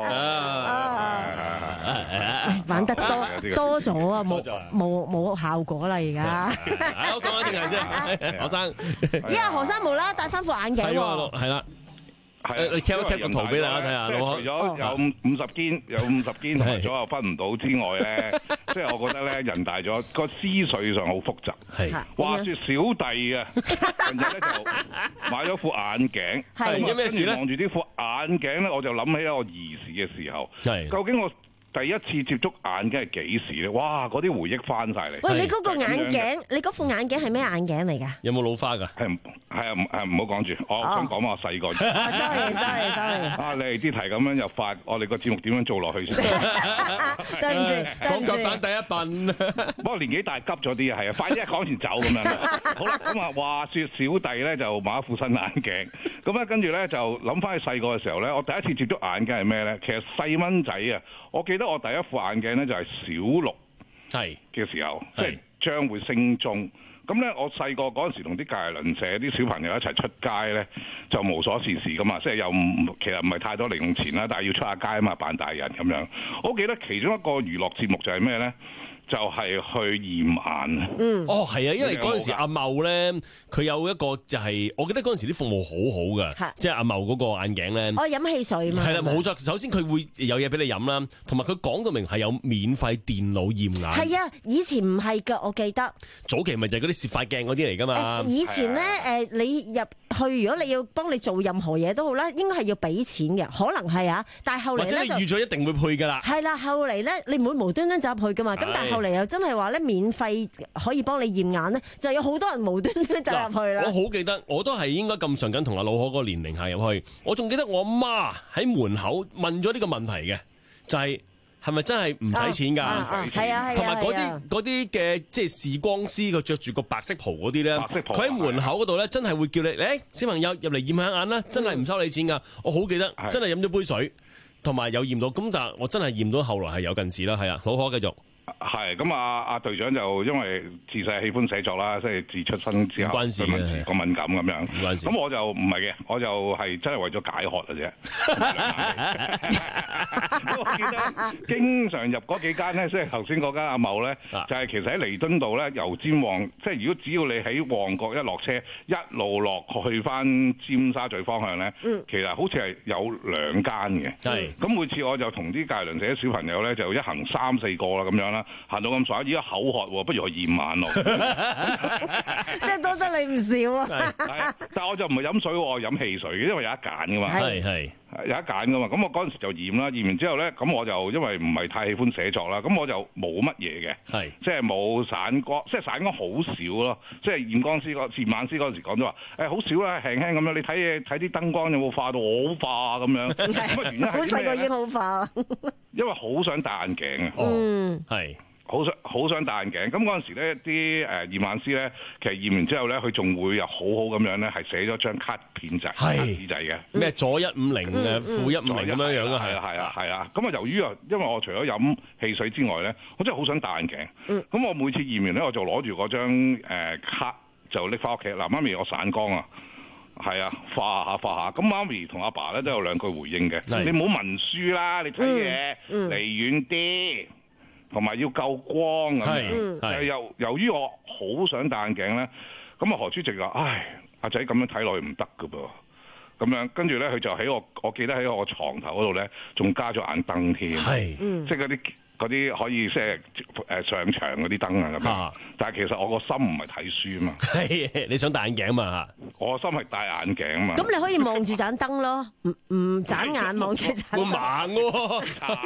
玩得多多咗啊！冇冇冇效果啦！而家我講下正題先，何生。 依家何生無啦啦戴翻副眼鏡喎。 係啦。係，你 cap 一 cap 個圖俾大家睇下，老除咗有五十肩，有五十肩同埋左右分唔到之外咧，即係我覺得咧，人大咗個思緒上好複雜。係話説小弟啊，近日咧就買咗副眼鏡， 係有咩事咧？ 望住呢副眼鏡咧，我就諗起我兒時嘅時候，係究竟我第一次接觸眼鏡係幾時咧？哇！嗰啲回憶翻晒嚟。 喂，你嗰個眼鏡，你嗰副眼鏡係咩眼鏡嚟㗎？ 有冇老花㗎？ 係係啊，誒唔好講住，我想講翻我細個。 sorry sorry sorry。 啊，你哋啲題咁樣又發，我哋個節目點樣做落去先？ 對唔住， 講腳板第一笨。 不過年紀大急咗啲啊，係啊，快啲講完走咁樣。好啦，咁啊話説小弟咧就買一副新眼鏡，咁咧跟住咧就諗翻起細個嘅時候咧，我第一次接觸眼鏡係咩咧？其實細蚊仔啊，我記得我第一副眼鏡咧就係小六係嘅時候，即係將會升中。咁咧，我細個嗰陣時同啲隔離鄰舍啲小朋友一齊出街咧，就無所事事噶嘛，即係又唔其實唔係太多零用錢啦，但係要出下街啊嘛，扮大人咁樣。我記得其中一個娛樂節目就係咩咧？ 就係去驗眼。 嗯， 哦，係啊，因為嗰陣時阿茂咧，佢有一個就係，我記得嗰陣時啲服務好好㗎，即係阿茂嗰個眼鏡咧。 我飲汽水嘛。係啦， 冇錯。首先佢會有嘢俾你飲啦，同埋佢講到明係有免費電腦驗眼。 係啊，以前唔係㗎，我記得。 早期咪就係嗰啲攝塊鏡嗰啲嚟㗎嘛。 以前咧誒，你入去如果你要幫你做任何嘢都好啦，應該係要俾錢嘅，可能係啊。但係後嚟咧就或者你預咗一定會配㗎啦。 係啦，後嚟咧你唔會無端端走入去㗎嘛。咁但係後嚟又真係話咧免費可以幫你驗眼咧，就有好多人無端端走入去啦。 我好記得，我都係應該咁上緊同阿老可嗰個年齡下入去。我仲記得我媽喺門口問咗呢個問題嘅，就係係咪真係唔使錢㗎？ 係啊， 同埋嗰啲嗰啲嘅即係視光師，佢着住個白色袍嗰啲咧，佢喺門口嗰度咧，真係會叫你誒小朋友入嚟驗下眼啦，真係唔收你錢㗎。我好記得，真係飲咗杯水，同埋有驗到。咁但係我真係驗到後來係有近視啦。係啊，老可繼續。 係咁啊！阿隊長就因為自細喜歡寫作啦，即係自出生之後對文字個敏感咁樣。咁我就唔係嘅，我就係真係為咗解渴嘅啫。我記得經常入嗰幾間咧，即係頭先嗰間阿茂咧，就係其實喺彌敦道咧，油尖旺，即係如果只要你喺旺角一落車，一路落去翻尖沙咀方向咧，其實好似係有兩間嘅。係咁每次我就同啲隔鄰舍小朋友咧，就一行三四個啦咁樣啦。行到咁爽，而家口渴喎，不如去驗眼咯。 即係多得你唔少啊！ 係，但係我就唔係飲水喎，我飲汽水，因為有得揀噶嘛。 係係有得揀噶嘛。咁我嗰陣時就驗啦，驗完之後咧，咁我就因為唔係太喜歡寫作啦，咁我就冇乜嘢嘅。係，即係冇散光，即係散光好少咯。即係驗光師嗰驗眼師嗰陣時講咗話，誒好少啦，輕輕咁樣。你睇嘢睇啲燈光有冇化到好化咁樣？咁啊原因係好細個已經好化啦。 因為好想戴眼鏡啊。 嗯， 係。 好想好想戴眼鏡，咁嗰陣時咧，啲誒驗眼師咧，其實驗完之後咧，佢仲會又好好咁樣咧，係寫咗張卡片仔、卡紙仔嘅， 咩左一五零嘅，負一五零咁樣樣啊，係啊係啊係啊，咁啊由於啊，因為我除咗飲汽水之外咧，我真係好想戴眼鏡，咁我每次驗完咧，我就攞住嗰張誒卡就拎翻屋企，嗱媽咪我散光啊。係啊，化下化下，咁媽咪同阿爸咧都有兩句回應嘅，你唔好文書啦，你睇嘢離遠啲。同埋要夠光咁樣，由由於我好想戴眼鏡咧，咁啊何主席話：唉，阿仔咁樣睇落去唔得噶噃，咁樣跟住咧佢就喺我，我記得喺我床頭嗰度咧，仲加咗眼燈添，係，即係嗰啲。嗰啲可以即係誒上場嗰啲燈啊咁樣，但係其實我個心唔係睇書啊嘛， 係你想戴眼鏡嘛嚇？ 我個心係戴眼鏡啊嘛。 咁你可以望住盞燈咯，唔唔眨眼望住盞燈。 會盲喎，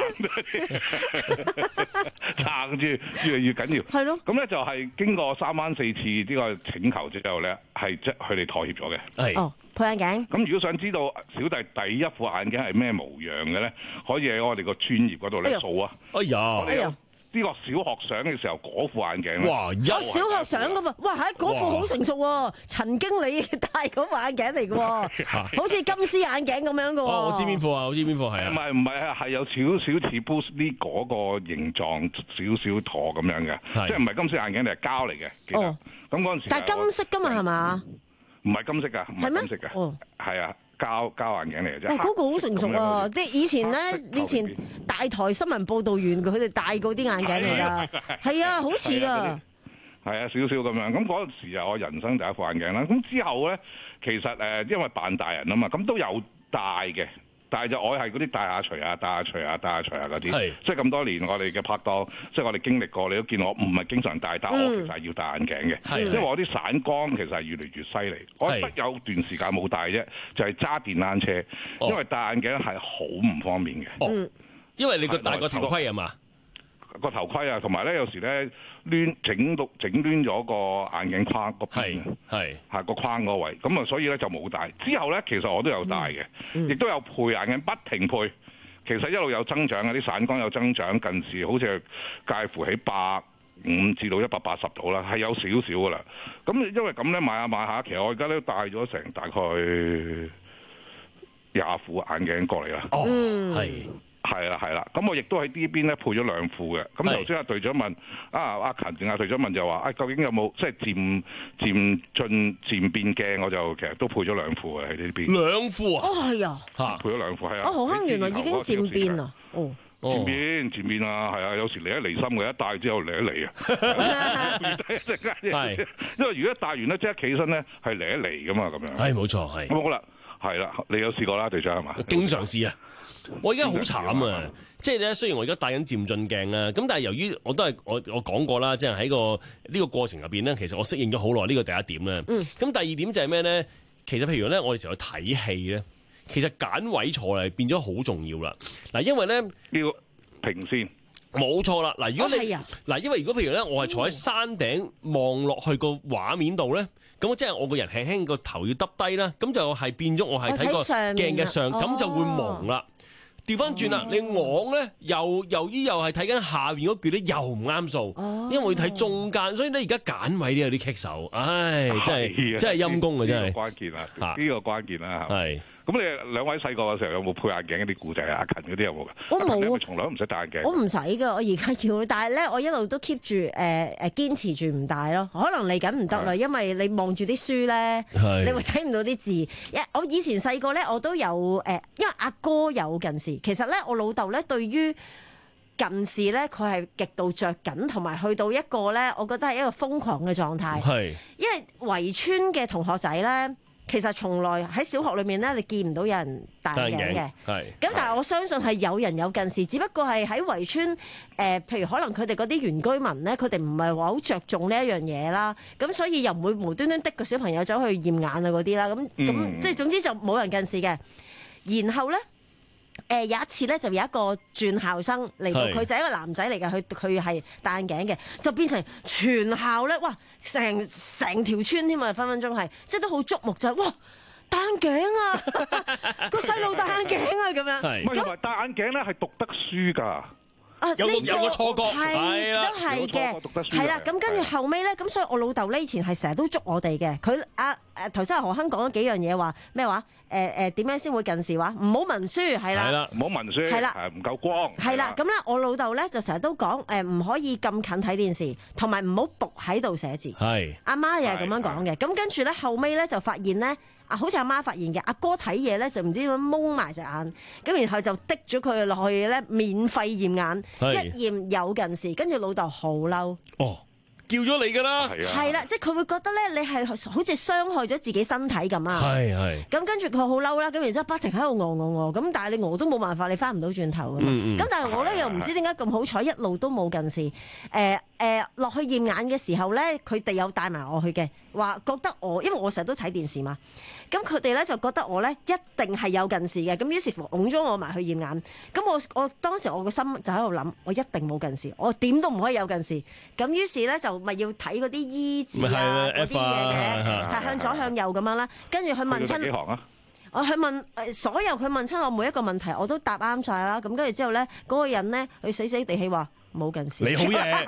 撐住越嚟越緊要。係咯。咁咧就係經過三番四次呢個請求之後咧，係即係佢哋妥協咗嘅。 係。哦。配眼鏡。咁如果想知道小弟第一副眼鏡係咩模樣嘅咧，可以喺我哋個專頁嗰度咧數啊。 哎呀！ 我哋有呢個小學相嘅時候嗰副眼鏡。 哇！一小學相㗎嘛，哇！喺嗰副好成熟喎，陳經理戴嗰副眼鏡嚟嘅喎，好似金絲眼鏡咁樣嘅喎。 哦，我知邊副啊，我知邊副係啊。 唔係唔係啊，係有少少似 Boost Lee 嗰個形狀，少少坨咁樣嘅，即係唔係金絲眼鏡，係膠嚟嘅。記得。哦。咁嗰陣時。 但係金色㗎嘛，係嘛？ 唔係金色㗎，唔係金色㗎，哦，係啊，膠膠眼鏡嚟嘅啫。 哇，嗰個好成熟啊！即係以前咧，以前大台新聞報導員佢哋戴嗰啲眼鏡嚟㗎，係啊，好似㗎。 係啊，少少咁樣。咁嗰陣時啊，我人生第一副眼鏡啦。咁之後咧，其實誒，因為扮大人啊嘛，咁都有戴嘅。但係就我係嗰啲戴下除啊、戴下除啊、戴下除啊嗰啲，即係咁多年我哋嘅拍檔，即係我哋經歷過，你都見我唔係經常戴，但我其實係要戴眼鏡嘅，因為我啲散光其實係越嚟越犀利。我得有段時間冇戴啫，就係揸電單車，因為戴眼鏡係好唔方便嘅。 哦，因為你個戴個頭盔係嘛？ 個頭盔啊，同埋咧有時咧攣整到整攣咗個眼鏡框個邊，係係個框嗰位，咁啊所以咧就冇戴。之後咧其實我都有戴嘅，亦、嗯、都有配眼鏡，不停配。其實一路有增長啊，啲散光有增長，近視好似係介乎喺百五至到一百八十度啦，係有少少噶啦。咁因為咁咧買下買下，其實我而家都戴咗成大概廿副眼鏡過嚟啦。哦，係。係啦，係啦，咁我亦都喺呢邊咧配咗兩副嘅。咁頭先阿隊長問，啊阿勤定阿隊長問就話，啊究竟有冇即係漸漸進漸變鏡？我就其實都配咗兩副嘅喺呢邊。 兩副啊？ 哦係啊， 嚇配咗兩副係啊。 哦，何坑原來已經漸變啦。哦， 前面前面啊，係啊，有時離一離心嘅，一戴之後離一離啊。係，因為如果一戴完咧，即刻企起身咧，係離一離噶嘛，咁樣。 係冇錯，係。 咁好啦，係啦，你有試過啦，隊長係嘛？ 經常試啊！我而家好慘啊！即係咧，雖然我而家戴緊漸進鏡啦，咁但係由於我都係我我講過啦，即係喺個呢個過程入邊咧，其實我適應咗好耐，呢個第一點咧。嗯。咁第二點就係咩咧？其實譬如咧，我哋成日去睇戲咧。其實揀位坐嚟變咗好重要啦！嗱，因為咧呢個平線冇錯啦。嗱，如果你嗱、 哦， 因為如果譬如咧，我係坐喺山頂望落去個畫面度咧，咁即係我個人輕輕個頭要耷低啦，咁就係變咗我係睇個鏡嘅上，咁就會蒙啦。調翻轉啦，你昂咧又由於又係睇緊下邊嗰橛咧，又唔啱數，因為我要睇中間，所以咧而家揀位都有啲棘手，唉，真係真係陰公啊，真係。 呢個關鍵啦，呢個關鍵啦，係。咁你兩位細個嘅時候有冇配眼鏡嗰啲故仔啊？阿勤嗰啲有冇㗎？ 我冇， 從來都唔使戴眼鏡。 我唔使㗎，我而家要，但係咧我一路都 keep 住誒誒堅持住唔戴咯。可能嚟緊唔得啦，因為你望住啲書咧，你會睇唔到啲字。我以前細個咧我都有誒，因為阿哥有近視，其實咧我老豆咧對於近視咧佢係極度着緊，同埋去到一個咧，我覺得係一個瘋狂嘅狀態。係，因為圍村嘅同學仔咧。其實從來喺小學裏面咧，你見唔到有人戴眼鏡嘅。係。咁但係我相信係有人有近視，只不過係喺圍村誒、呃，譬如可能佢哋嗰啲原居民咧，佢哋唔係話好着重呢一樣嘢啦。咁所以又唔會無端端的個小朋友走去驗眼啊嗰啲啦。咁咁、嗯、即係總之就冇人近視嘅。然後咧。誒、呃、有一次咧，就有一個轉校生嚟到，佢就係一個男仔嚟嘅，佢佢係戴眼鏡嘅，就變成全校咧，哇！成成條村添啊，分分鐘係，即係都好矚目就係，哇！戴眼鏡啊，個細路戴眼鏡啊，咁樣。 係。唔係戴眼鏡咧，係讀得書㗎。 啊！ 有個有個錯覺， 係都係嘅，係啦。咁跟住後尾咧，咁所以我老豆咧以前係成日都捉我哋嘅。佢啊誒頭先阿何亨講咗幾樣嘢話咩話？誒誒點樣先會近視話？唔好聞書係啦， 係啦，唔好聞書，係啦，唔夠光。 係啦，咁咧我老豆咧就成日都講誒唔可以咁近睇電視，同埋唔好伏喺度寫字。係阿媽又係咁樣講嘅。咁跟住咧後尾咧就發現咧。啊，好似阿媽發現嘅，阿哥睇嘢咧就唔知點樣蒙埋隻眼，咁然後就滴咗佢落去咧，免費驗眼，一驗有近視，跟住老豆好嬲。哦， 叫咗你噶啦， 係啦，即係佢會覺得咧，你係好似傷害咗自己身體咁啊。係係。咁跟住佢好嬲啦，咁然之後不停喺度餓餓餓，咁但係你餓都冇辦法，你翻唔到轉頭噶嘛。咁、嗯嗯、但係我咧又唔知點解咁好彩，一路都冇近視。誒、呃、誒，落、呃、去驗眼嘅時候咧，佢哋有帶埋我去嘅，話覺得我，因為我成日都睇電視嘛。咁佢哋咧就覺得我咧一定係有近視嘅，咁於是乎擁咗我埋去驗眼。咁我我當時我個心就喺度諗，我一定冇近視，我點都唔可以有近視。咁於是咧就咪要睇嗰啲醫字啊嗰啲嘢嘅，係向左向右咁樣啦。跟住佢問親，幾行啊？我去問誒所有佢問親我每一個問題，我都答啱晒啦。咁跟住之後咧，嗰個人咧佢死死地氣話冇近視。 你好嘢！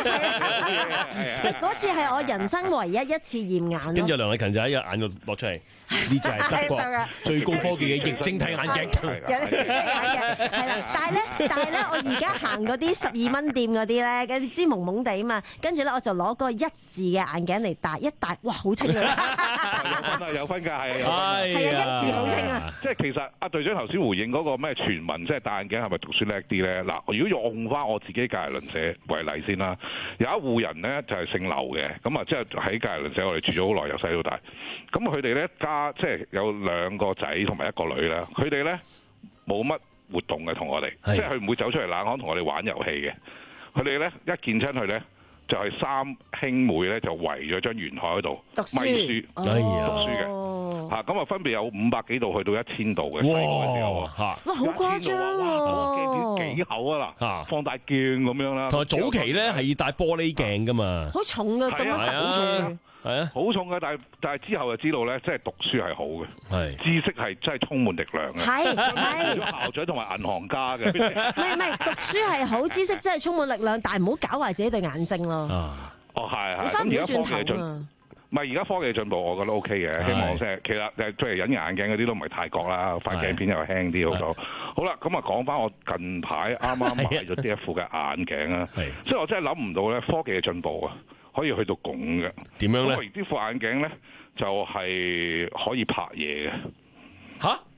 嗰次係我人生唯一一次驗眼。 跟住梁偉勤就喺個眼度落出嚟。呢就係德國最高科技嘅液晶體眼鏡， 有啲液晶眼鏡係啦。但係咧，但係咧，我而家行嗰啲十二蚊店嗰啲咧，嗰啲支蒙蒙地啊嘛，跟住咧我就攞個一字嘅眼鏡嚟戴，一戴哇好清啊！ 有分啊，有分㗎，係係啊，一字好清啊！ 即係其實阿隊長頭先回應嗰個咩傳聞，即係戴眼鏡係咪讀書叻啲咧？嗱，如果用翻我自己隔離鄰舍為例先啦，有一戶人咧就係姓劉嘅，咁啊即係喺隔離鄰舍我哋住咗好耐，由細到大，咁佢哋咧加。即係有兩個仔同埋一個女啦，佢哋咧冇乜活動嘅同我哋，即係佢唔會走出嚟冷巷同我哋玩遊戲嘅。佢哋咧一見親佢咧，就係、是、三兄妹咧就圍咗張圓台喺度咪書，讀書嘅嚇。咁啊分別有五百幾度去到一千度嘅細個時候嚇，哇好誇張喎！幾厚啊嗱，放大鏡咁樣啦。 同埋早期咧係要戴玻璃鏡噶嘛， 好重嘅，咁樣好重。 係啊， 好重嘅，但係但係之後就知道咧，即係讀書係好嘅，係知識係真係充滿力量嘅，係係校長同埋銀行家嘅，唔係唔係讀書係好，知識真係充滿力量，但係唔好搞壞自己對眼睛咯。啊， 哦係係， 你翻唔到轉頭啊！唔係而家科技進步，我覺得 OK 嘅，希望即係其實誒，即係隱形眼鏡嗰啲都唔係泰國啦，塊鏡片又輕啲好多。好啦，咁啊講翻我近排啱啱買咗呢一副嘅眼鏡啊，所以我真係諗唔到咧科技嘅進步啊！可以去到拱嘅， 點樣咧？ 呢副眼鏡咧就係可以拍嘢嘅。 吓？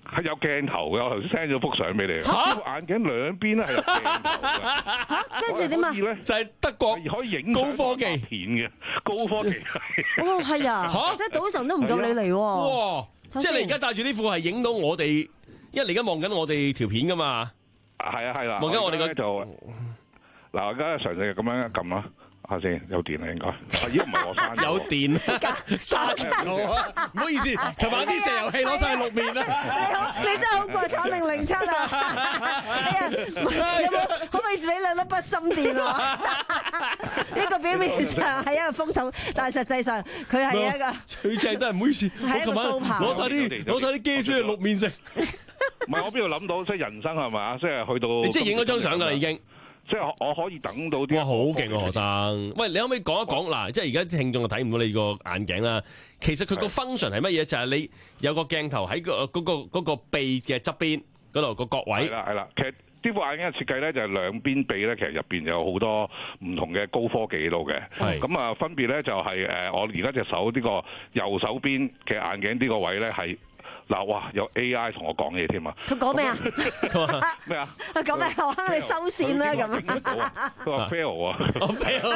係有鏡頭嘅，我頭先 send 咗幅相俾你。嚇！眼鏡兩邊咧係有鏡頭嘅。 嚇！跟住點啊？ 就係德國可以影高科技片嘅，高科技。 哦，係啊！ 嚇！ 即係賭神都唔夠你嚟喎。 哇！即係你而家戴住呢副係影到我哋，因為你而家望緊我哋條片噶嘛。 係啊係啦。 望緊我哋個就嗱，我而家嘗試咁樣撳啦。下先有電啦，應該。咦？唔係我刪咗。 有電啊！刪咗啊！唔好意思，琴晚啲石油氣攞晒去六面啦。 你好，你真係好過炒零零七啊！哎呀，有冇可唔可以俾兩粒筆芯電啊？呢個表面上係一個風筒，但係實際上佢係一個最正都係唔好意思，我琴晚攞晒啲攞晒啲機先去六面食。 唔係我邊度諗到，即係人生係咪啊？即係去到你即係影咗張相㗎啦，已經。 即係我可以等到啲。 哇！好勁啊，何生。喂，你可唔可以講一講嗱？即係而家啲聽眾就睇唔到你個眼鏡啦。其實佢個 function 係乜嘢？就係你有個鏡頭喺個嗰個嗰個鼻嘅側邊嗰度個角位。 係啦，係啦。其實呢副眼鏡嘅設計咧，就係兩邊鼻咧，其實入邊有好多唔同嘅高科技喺度嘅。係。咁啊，分別咧就係誒，我而家隻手呢個右手邊嘅眼鏡呢個位咧係。嗱，哇！有 A I 同我講嘢添啊！ 佢講咩啊？ 咩啊？ 講咩？我坑你收線啦咁啊！ 佢話 fail 啊！ 我 fail。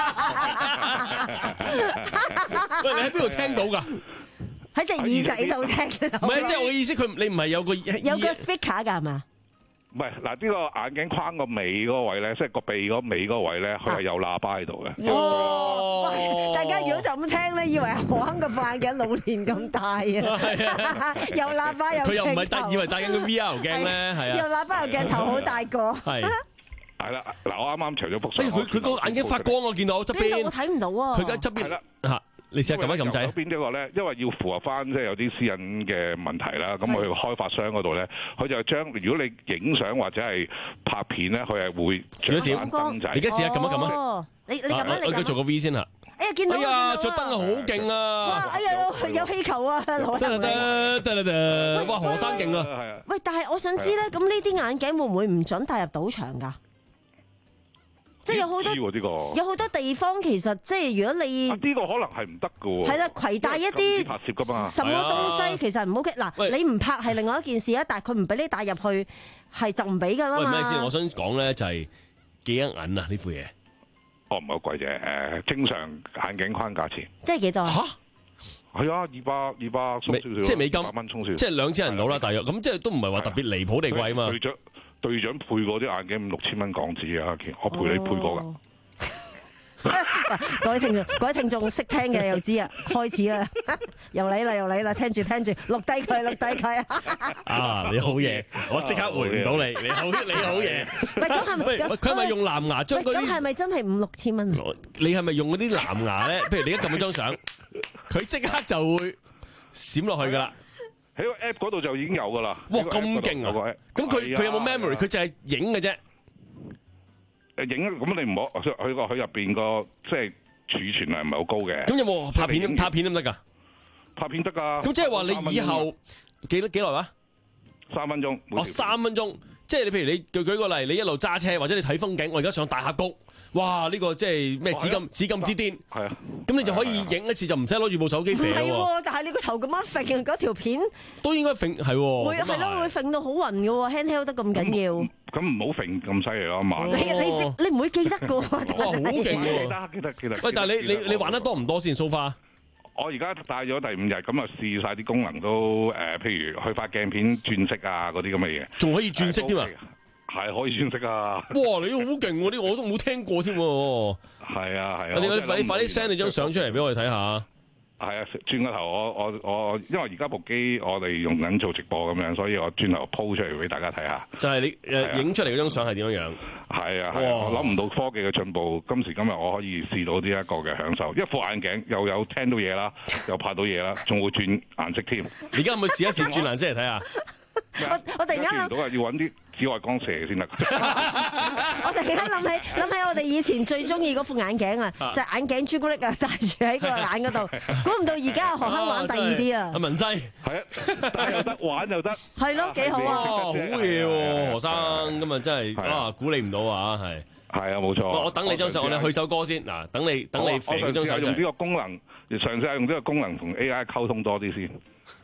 喂，你喺邊度聽到㗎？ 喺隻耳仔度聽到。 唔係，即係我嘅意思，佢你唔係有個有個 speaker 㗎係嘛？ 唔係嗱，呢個眼鏡框個尾嗰個位咧，即係個鼻嗰尾嗰個位咧，佢係有喇叭喺度嘅。 哇！大家如果就咁聽咧，以為何鏗個副眼鏡老年咁大啊！有喇叭有鏡頭。 佢又唔係戴，以為戴緊個 V R 鏡咧，係啊。 有喇叭有鏡頭，好大個。 係。 係啦，嗱，我啱啱除咗幅相。 佢佢個眼鏡發光，我見到側邊。 邊度我睇唔到啊！ 佢而家側邊。係啦。嚇！你試下撳一撳掣。 邊一個咧？因為要符合翻即係有啲私隱嘅問題啦。咁佢開發商嗰度咧，佢就將如果你影相或者係拍片咧，佢係會著眼燈仔。 你而家試下撳一撳啊！ 你你撳啊！你佢做個 V 先嚇。 哎呀，見到！ 哎呀，着燈啊，好勁啊！ 哇！哎呀，有氣球啊！ 得啦得得啦得！哇，何生勁啊！ 係啊。 喂，但係我想知咧，咁呢啲眼鏡會唔會唔準帶入賭場㗎？即係有好多有好多地方其實即係如果你呢個可能係唔得㗎喎。 係啦，攜帶一啲拍攝㗎嘛， 什麼東西其實唔 OK。嗱，你唔拍係另外一件事啊，但係佢唔俾你帶入去係就唔俾㗎啦嘛。 喂，咩先？我想講咧就係幾多銀啊呢副嘢？ 哦，唔係好貴啫，誒，正常眼鏡框價錢。 即係幾多？ 嚇！ 係啊，二百二百鬆少少， 即係美金， 百蚊鬆少， 即係兩千人到啦，大約。咁即係都唔係話特別離譜地貴啊嘛。 隊長隊長配過啲眼鏡五六千蚊港紙啊，我陪你配過㗎。 各位聽眾，各位聽眾識聽嘅又知啊，開始啦，又嚟啦，又嚟啦，聽住聽住，錄低佢，錄低佢啊！你好嘢，我即刻回唔到你，你好，你好嘢。 喂，咁係咪？ 佢係咪用藍牙將嗰啲？ 咁係咪真係五六千蚊？ 你係咪用嗰啲藍牙咧？譬如你而家撳咗張相，佢即刻就會閃落去噶啦。 喺個 app 嗰度就已經有噶啦。 哇，咁勁啊！咁佢佢有冇 memory？佢就係影嘅啫。 誒影咁你唔好，佢個佢入邊個即係儲存量唔係好高嘅。 咁有冇拍片？拍片得唔得㗎？ 拍片得㗎。 咁即係話你以後幾多幾耐話？ 三分鐘。 哦，三分鐘，即係你譬如你舉舉個例，你一路揸車或者你睇風景，我而家上大峽谷，哇！呢個即係咩紫禁紫禁之巔。係啊。咁你就可以影一次就唔使攞住部手機飛喎。唔係喎，但係你個頭咁樣揈嗰條片都應該揈係喎。 會係咯，會揈到好暈嘅喎 ，handheld 得咁緊要。 咁唔好揈咁犀利咯，慢。 你你你唔會記得㗎喎。 哇，好勁喎！ 記得記得記得。 喂，但係你你你玩得多唔多先？so far？ 我而家戴咗第五日，咁啊試晒啲功能都誒，譬如去發鏡片轉色啊嗰啲咁嘅嘢。 仲可以轉色添啊！ 係可以轉色啊！ 哇，你好勁喎！啲我都冇聽過添。 係啊係啊！ 你快啲快啲 send 你張相出嚟俾我哋睇下。 係啊，轉個頭我我我，因為而家部機我哋用緊做直播咁樣，所以我轉頭 po 出嚟俾大家睇下。 就係你誒影出嚟嗰張相係點樣樣？ 係啊係啊，我諗唔到科技嘅進步，今時今日我可以試到呢一個嘅享受。一副眼鏡又有聽到嘢啦，又拍到嘢啦，仲會轉顏色添。 你而家可唔可以試一試轉顏色嚟睇下？ 我我突然間諗到啊，要揾啲紫外光射先得。 我突然間諗起諗起我哋以前最中意嗰副眼鏡啊，就係眼鏡朱古力啊，戴住喺個眼嗰度。估唔到而家何坑玩第二啲啊！ 阿文西係啊，戴又得，玩又得。 係咯，幾好啊！ 好嘢喎，何生今日真係啊，估你唔到啊，係。 係啊，冇錯。 我等你張相，我哋去首歌先。嗱，等你等你肥嗰張相。 用呢個功能，嘗試下用呢個功能同 A I 溝通多啲先。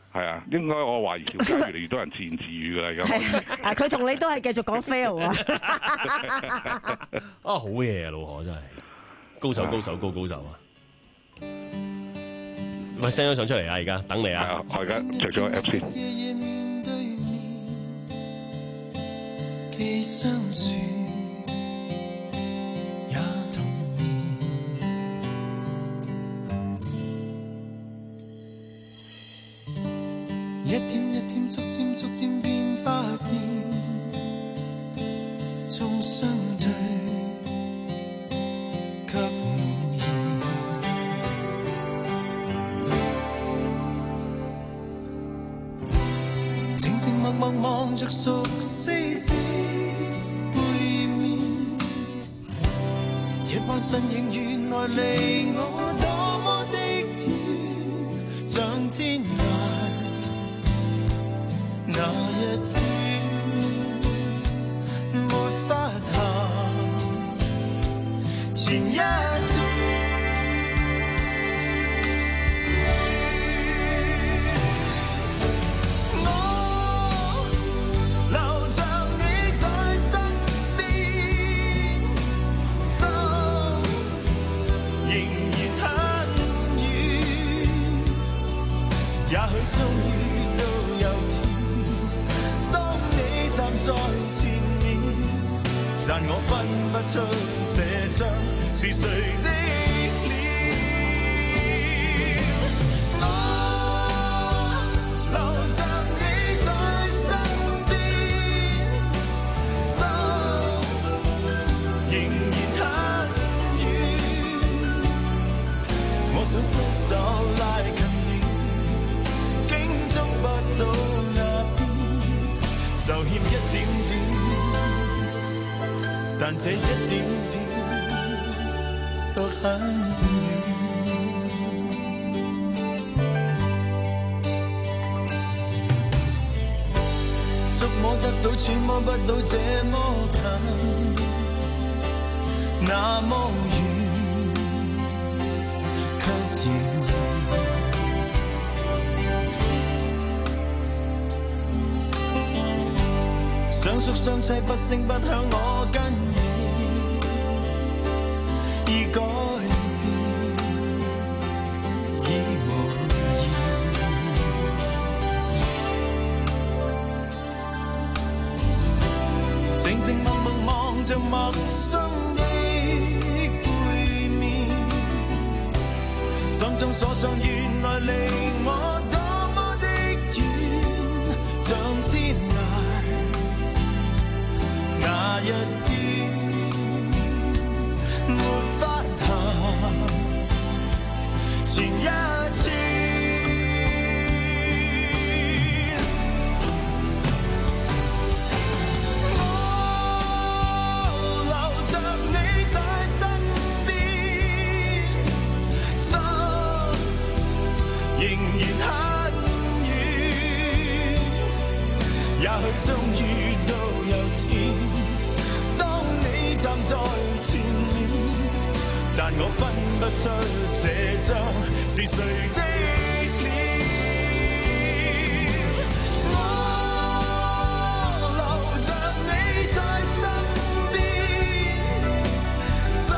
係啊，應該我懷疑條街越嚟越多人自言自語㗎啦，而家。 啊，佢同你都係繼續講 fail 啊！ 啊，好嘢啊，老何真係高手，高手，高高手啊！喂 send 咗相出嚟啊！而家等你啊！ 我而家着咗 app 先。 既相處也童年，一點一點逐漸逐漸變發現，從相對卻無言，靜靜默默望着熟悉的一班身影原來離我多麼的遠，像天涯那一端，沒法行前一段。在前面，但我分不出這張是誰的臉。我留着你在身邊，心仍然很遠。我想伸手拉近點，竟捉不到那邊，就欠一點點，但這一點點卻很遠。觸摸得到，揣摩不到這麼近，那麼遠，卻仍然。相熟相棲，不聲不響，我跟你已改變，已無言。靜靜默默望着陌生的背面，心中所想原來離我多麼的遠，像天那一邊沒法行前一次。我留着你在身邊，心仍然很遠，也許終於都有天站在前面，但我分不出這張是誰的臉。我留着你在身邊，心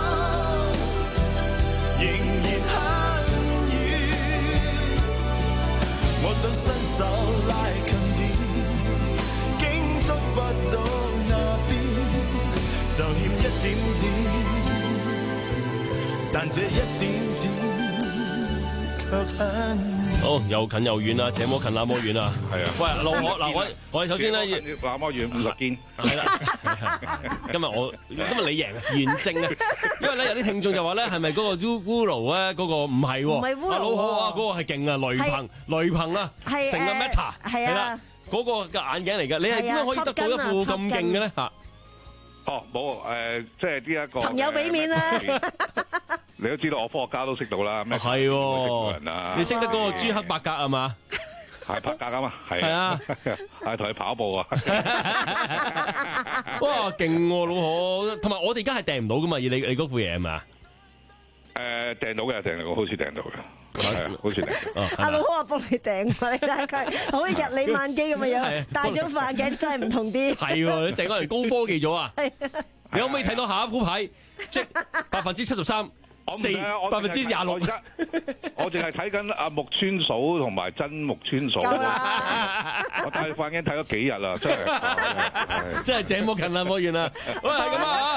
仍然很遠。我想伸手拉近點，竟捉不到那邊，就欠一點點，但這一點點卻很。 好，又近又遠啊！這麼近那麼遠啊！ 係啊！ 喂，老我嗱，我我哋首先咧， 那麼遠五十肩， 係啦。今日我今日你贏啊，完勝啊！因為咧有啲聽眾就話咧，係咪嗰個 Wulu 咧嗰個唔係喎？ 唔係 Wulu 啊，老何啊，嗰個係勁啊，雷朋雷朋啊，成個 Meta 係啦，嗰個嘅眼鏡嚟㗎。你係點解可以得到一副咁勁嘅咧？嚇！ 哦，冇誒、呃，即係呢一個朋友俾面啦。 你都知道，我科學家都識到啦。咩係喎？你識得嗰個朱克伯格係嘛？ 係伯格啊嘛，係啊， 係同佢跑步啊。 哇，勁喎老何！同埋我哋而家係訂唔到噶嘛？而你你嗰副嘢係嘛？ 誒訂到嘅，訂到，好似訂到嘅。 係好似嚟。 阿老話幫你訂，你睇下佢好似日理萬機咁嘅樣，戴咗副眼鏡真係唔同啲。 係喎，你成個人高科技咗啊！你可唔可以睇到下一股牌？即百分之七十三。四百分之廿六， 我淨係睇緊阿木村嫂同埋真木村嫂。我戴副眼鏡睇咗幾日啦，真係， 真係這麼近啦，冇完啦。喂，係咁啊！